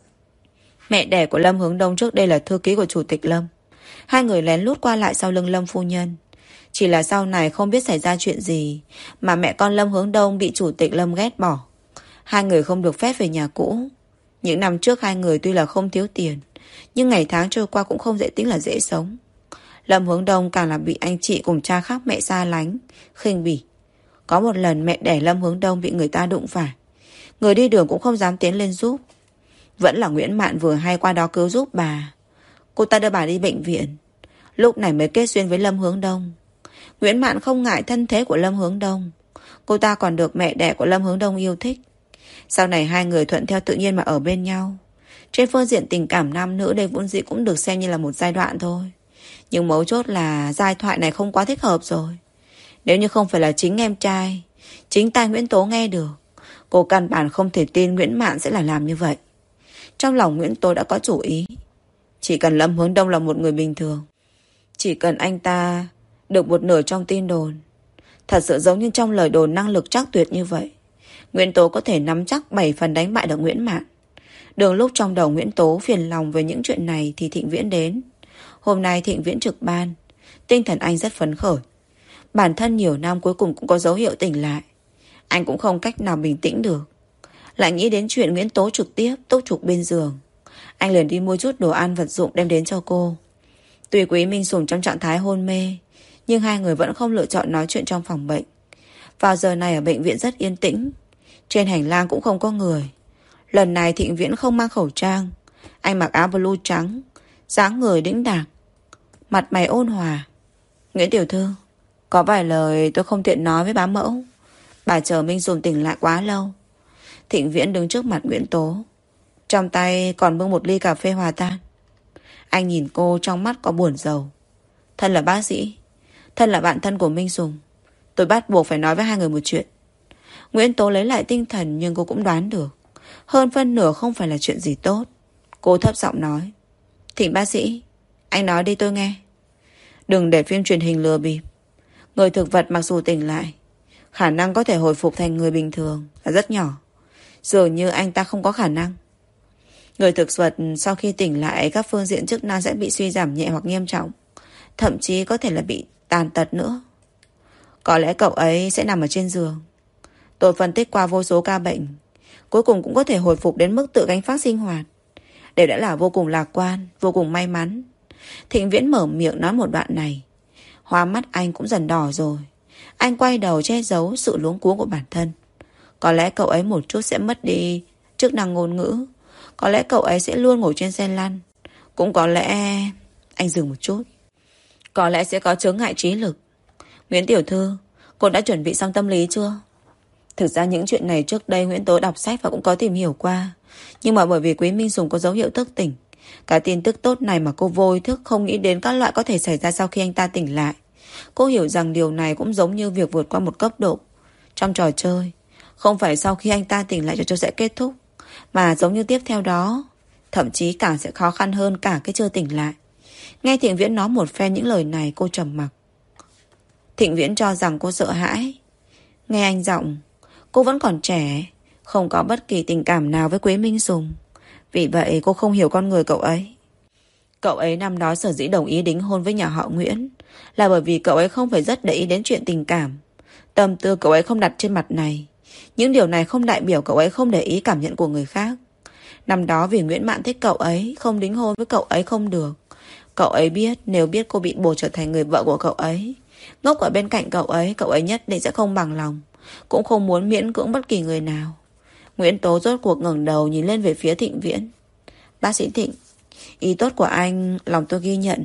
Mẹ đẻ của Lâm Hướng Đông trước đây là thư ký của chủ tịch Lâm. Hai người lén lút qua lại sau lưng Lâm phu nhân. Chỉ là sau này không biết xảy ra chuyện gì mà mẹ con Lâm Hướng Đông bị chủ tịch Lâm ghét bỏ. Hai người không được phép về nhà cũ. Những năm trước hai người tuy là không thiếu tiền, nhưng ngày tháng trôi qua cũng không dễ tính là dễ sống. Lâm Hướng Đông càng là bị anh chị cùng cha khác mẹ xa lánh, khinh bỉ. Có một lần mẹ đẻ Lâm Hướng Đông bị người ta đụng phải, người đi đường cũng không dám tiến lên giúp. Vẫn là Nguyễn Mạn vừa hay qua đó cứu giúp bà. Cô ta đưa bà đi bệnh viện, lúc này mới kết duyên với Lâm Hướng Đông. Nguyễn Mạn không ngại thân thế của Lâm Hướng Đông. Cô ta còn được mẹ đẻ của Lâm Hướng Đông yêu thích. Sau này hai người thuận theo tự nhiên mà ở bên nhau. Trên phương diện tình cảm nam nữ đây vốn dĩ cũng được xem như là một giai đoạn thôi. Nhưng mấu chốt là giai thoại này không quá thích hợp rồi. Nếu như không phải là chính em trai, chính tai Nguyễn Tố nghe được, cô căn bản không thể tin Nguyễn Mạn sẽ là làm như vậy. Trong lòng Nguyễn Tố đã có chủ ý. Chỉ cần Lâm Hướng Đông là một người bình thường, chỉ cần anh ta được một nửa trong tin đồn, thật sự giống như trong lời đồn năng lực chắc tuyệt như vậy, Nguyễn Tố có thể nắm chắc 7 phần đánh bại được Nguyễn Mạn. Đường lúc trong đầu Nguyễn Tố phiền lòng về những chuyện này thì Thịnh Viễn đến. Hôm nay Thịnh Viễn trực ban, tinh thần anh rất phấn khởi. Bản thân nhiều năm cuối cùng cũng có dấu hiệu tỉnh lại. Anh cũng không cách nào bình tĩnh được. Lại nghĩ đến chuyện Nguyễn Tố trực tiếp túc trực bên giường, anh liền đi mua chút đồ ăn vật dụng đem đến cho cô. Tuy Quý Minh Sùng trong trạng thái hôn mê, nhưng hai người vẫn không lựa chọn nói chuyện trong phòng bệnh. Vào giờ này ở bệnh viện rất yên tĩnh, trên hành lang cũng không có người. Lần này Thịnh Viễn không mang khẩu trang. Anh mặc áo blue trắng, dáng người đĩnh đạc, mặt mày ôn hòa. Nguyễn tiểu thư, có vài lời tôi không tiện nói với bá mẫu. Bà chờ Minh Sùng tỉnh lại quá lâu. Thịnh Viễn đứng trước mặt Nguyễn Tố, trong tay còn bưng một ly cà phê hòa tan. Anh nhìn cô trong mắt có buồn rầu. Thân là bác sĩ, thân là bạn thân của Minh Sùng, tôi bắt buộc phải nói với hai người một chuyện. Nguyễn Tố lấy lại tinh thần, nhưng cô cũng đoán được hơn phân nửa không phải là chuyện gì tốt. Cô thấp giọng nói: Thịnh bác sĩ, anh nói đi tôi nghe. Đừng để phim truyền hình lừa bịp. Người thực vật mặc dù tỉnh lại, khả năng có thể hồi phục thành người bình thường là rất nhỏ. Dường như anh ta không có khả năng. Người thực vật sau khi tỉnh lại, các phương diện chức năng sẽ bị suy giảm nhẹ hoặc nghiêm trọng, thậm chí có thể là bị tàn tật nữa. Có lẽ cậu ấy sẽ nằm ở trên giường. Tôi phân tích qua vô số ca bệnh, cuối cùng cũng có thể hồi phục đến mức tự gánh vác sinh hoạt. Đều đã là vô cùng lạc quan, vô cùng may mắn. Thịnh Viễn mở miệng nói một đoạn này, hoa mắt anh cũng dần đỏ rồi. Anh quay đầu che giấu sự luống cuống của bản thân. Có lẽ cậu ấy một chút sẽ mất đi chức năng ngôn ngữ. Có lẽ cậu ấy sẽ luôn ngồi trên xe lăn. Cũng có lẽ... Anh dừng một chút. Có lẽ sẽ có chướng ngại trí lực. Nguyễn tiểu thư, cô đã chuẩn bị xong tâm lý chưa? Thực ra những chuyện này trước đây Nguyễn Tố đọc sách và cũng có tìm hiểu qua. Nhưng mà bởi vì Quý Minh Sùng có dấu hiệu thức tỉnh, cái tin tức tốt này mà cô vô ý thức không nghĩ đến các loại có thể xảy ra sau khi anh ta tỉnh lại. Cô hiểu rằng điều này cũng giống như việc vượt qua một cấp độ trong trò chơi. Không phải sau khi anh ta tỉnh lại trò chơi sẽ kết thúc, mà giống như tiếp theo đó, thậm chí càng sẽ khó khăn hơn cả cái chưa tỉnh lại. Nghe Thịnh Viễn nói một phen những lời này, cô trầm mặc. Thịnh Viễn cho rằng cô sợ hãi. Nghe anh giọng, cô vẫn còn trẻ, không có bất kỳ tình cảm nào với Quế Minh Sùng. Vì vậy cô không hiểu con người cậu ấy. Cậu ấy năm đó sở dĩ đồng ý đính hôn với nhà họ Nguyễn là bởi vì cậu ấy không phải rất để ý đến chuyện tình cảm. Tâm tư cậu ấy không đặt trên mặt này. Những điều này không đại biểu cậu ấy không để ý cảm nhận của người khác. Năm đó vì Nguyễn Mạn thích cậu ấy, không đính hôn với cậu ấy không được. Cậu ấy biết nếu biết cô bị bồ trở thành người vợ của cậu ấy, ngốc ở bên cạnh cậu ấy nhất định sẽ không bằng lòng, cũng không muốn miễn cưỡng bất kỳ người nào. Nguyễn Tố rốt cuộc ngẩng đầu nhìn lên về phía Thịnh Viễn. Bác sĩ Thịnh, ý tốt của anh lòng tôi ghi nhận,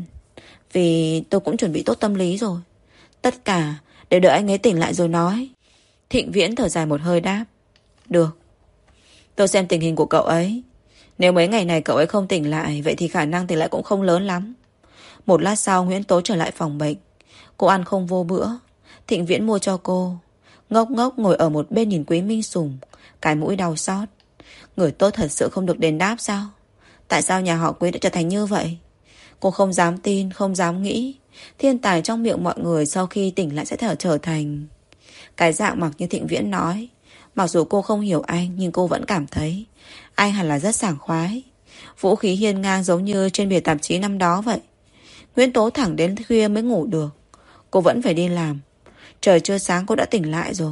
vì tôi cũng chuẩn bị tốt tâm lý rồi. Tất cả để đợi anh ấy tỉnh lại rồi nói. Thịnh Viễn thở dài một hơi đáp. Được, tôi xem tình hình của cậu ấy. Nếu mấy ngày này cậu ấy không tỉnh lại, vậy thì khả năng tỉnh lại cũng không lớn lắm. Một lát sau Nguyễn Tố trở lại phòng bệnh. Cô ăn không vô bữa. Thịnh Viễn mua cho cô. Ngốc ngốc ngồi ở một bên nhìn Quý Minh Sùng, cái mũi đau xót. Người tốt thật sự không được đền đáp sao? Tại sao nhà họ Quý đã trở thành như vậy? Cô không dám tin, không dám nghĩ thiên tài trong miệng mọi người sau khi tỉnh lại sẽ trở thành cái dạng mặc như Thịnh Viễn nói. Mặc dù cô không hiểu anh, nhưng cô vẫn cảm thấy anh hẳn là rất sảng khoái. Vũ khí hiên ngang giống như trên bìa tạp chí năm đó vậy. Nguyễn Tố thẳng đến khuya mới ngủ được. Cô vẫn phải đi làm. Trời chưa sáng cô đã tỉnh lại rồi.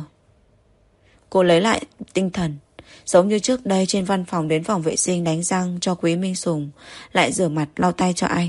Cô lấy lại tinh thần, giống như trước đây trên văn phòng đến phòng vệ sinh đánh răng cho Quý Minh Sùng, lại rửa mặt lau tay cho anh.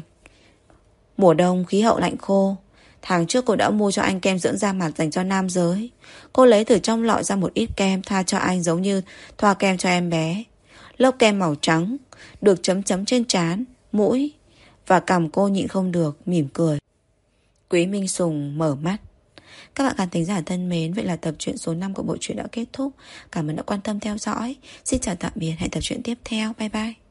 Mùa đông khí hậu lạnh khô. Tháng trước cô đã mua cho anh kem dưỡng da mặt dành cho nam giới. Cô lấy từ trong lọ ra một ít kem tha cho anh giống như thoa kem cho em bé. Lớp kem màu trắng được chấm chấm trên trán, mũi và cằm cô nhịn không được, mỉm cười. Quý Minh Sùng mở mắt. Các bạn khán thính giả thân mến, vậy là tập truyện số 5 của bộ truyện đã kết thúc. Cảm ơn đã quan tâm theo dõi. Xin chào tạm biệt, hẹn tập truyện tiếp theo. Bye bye.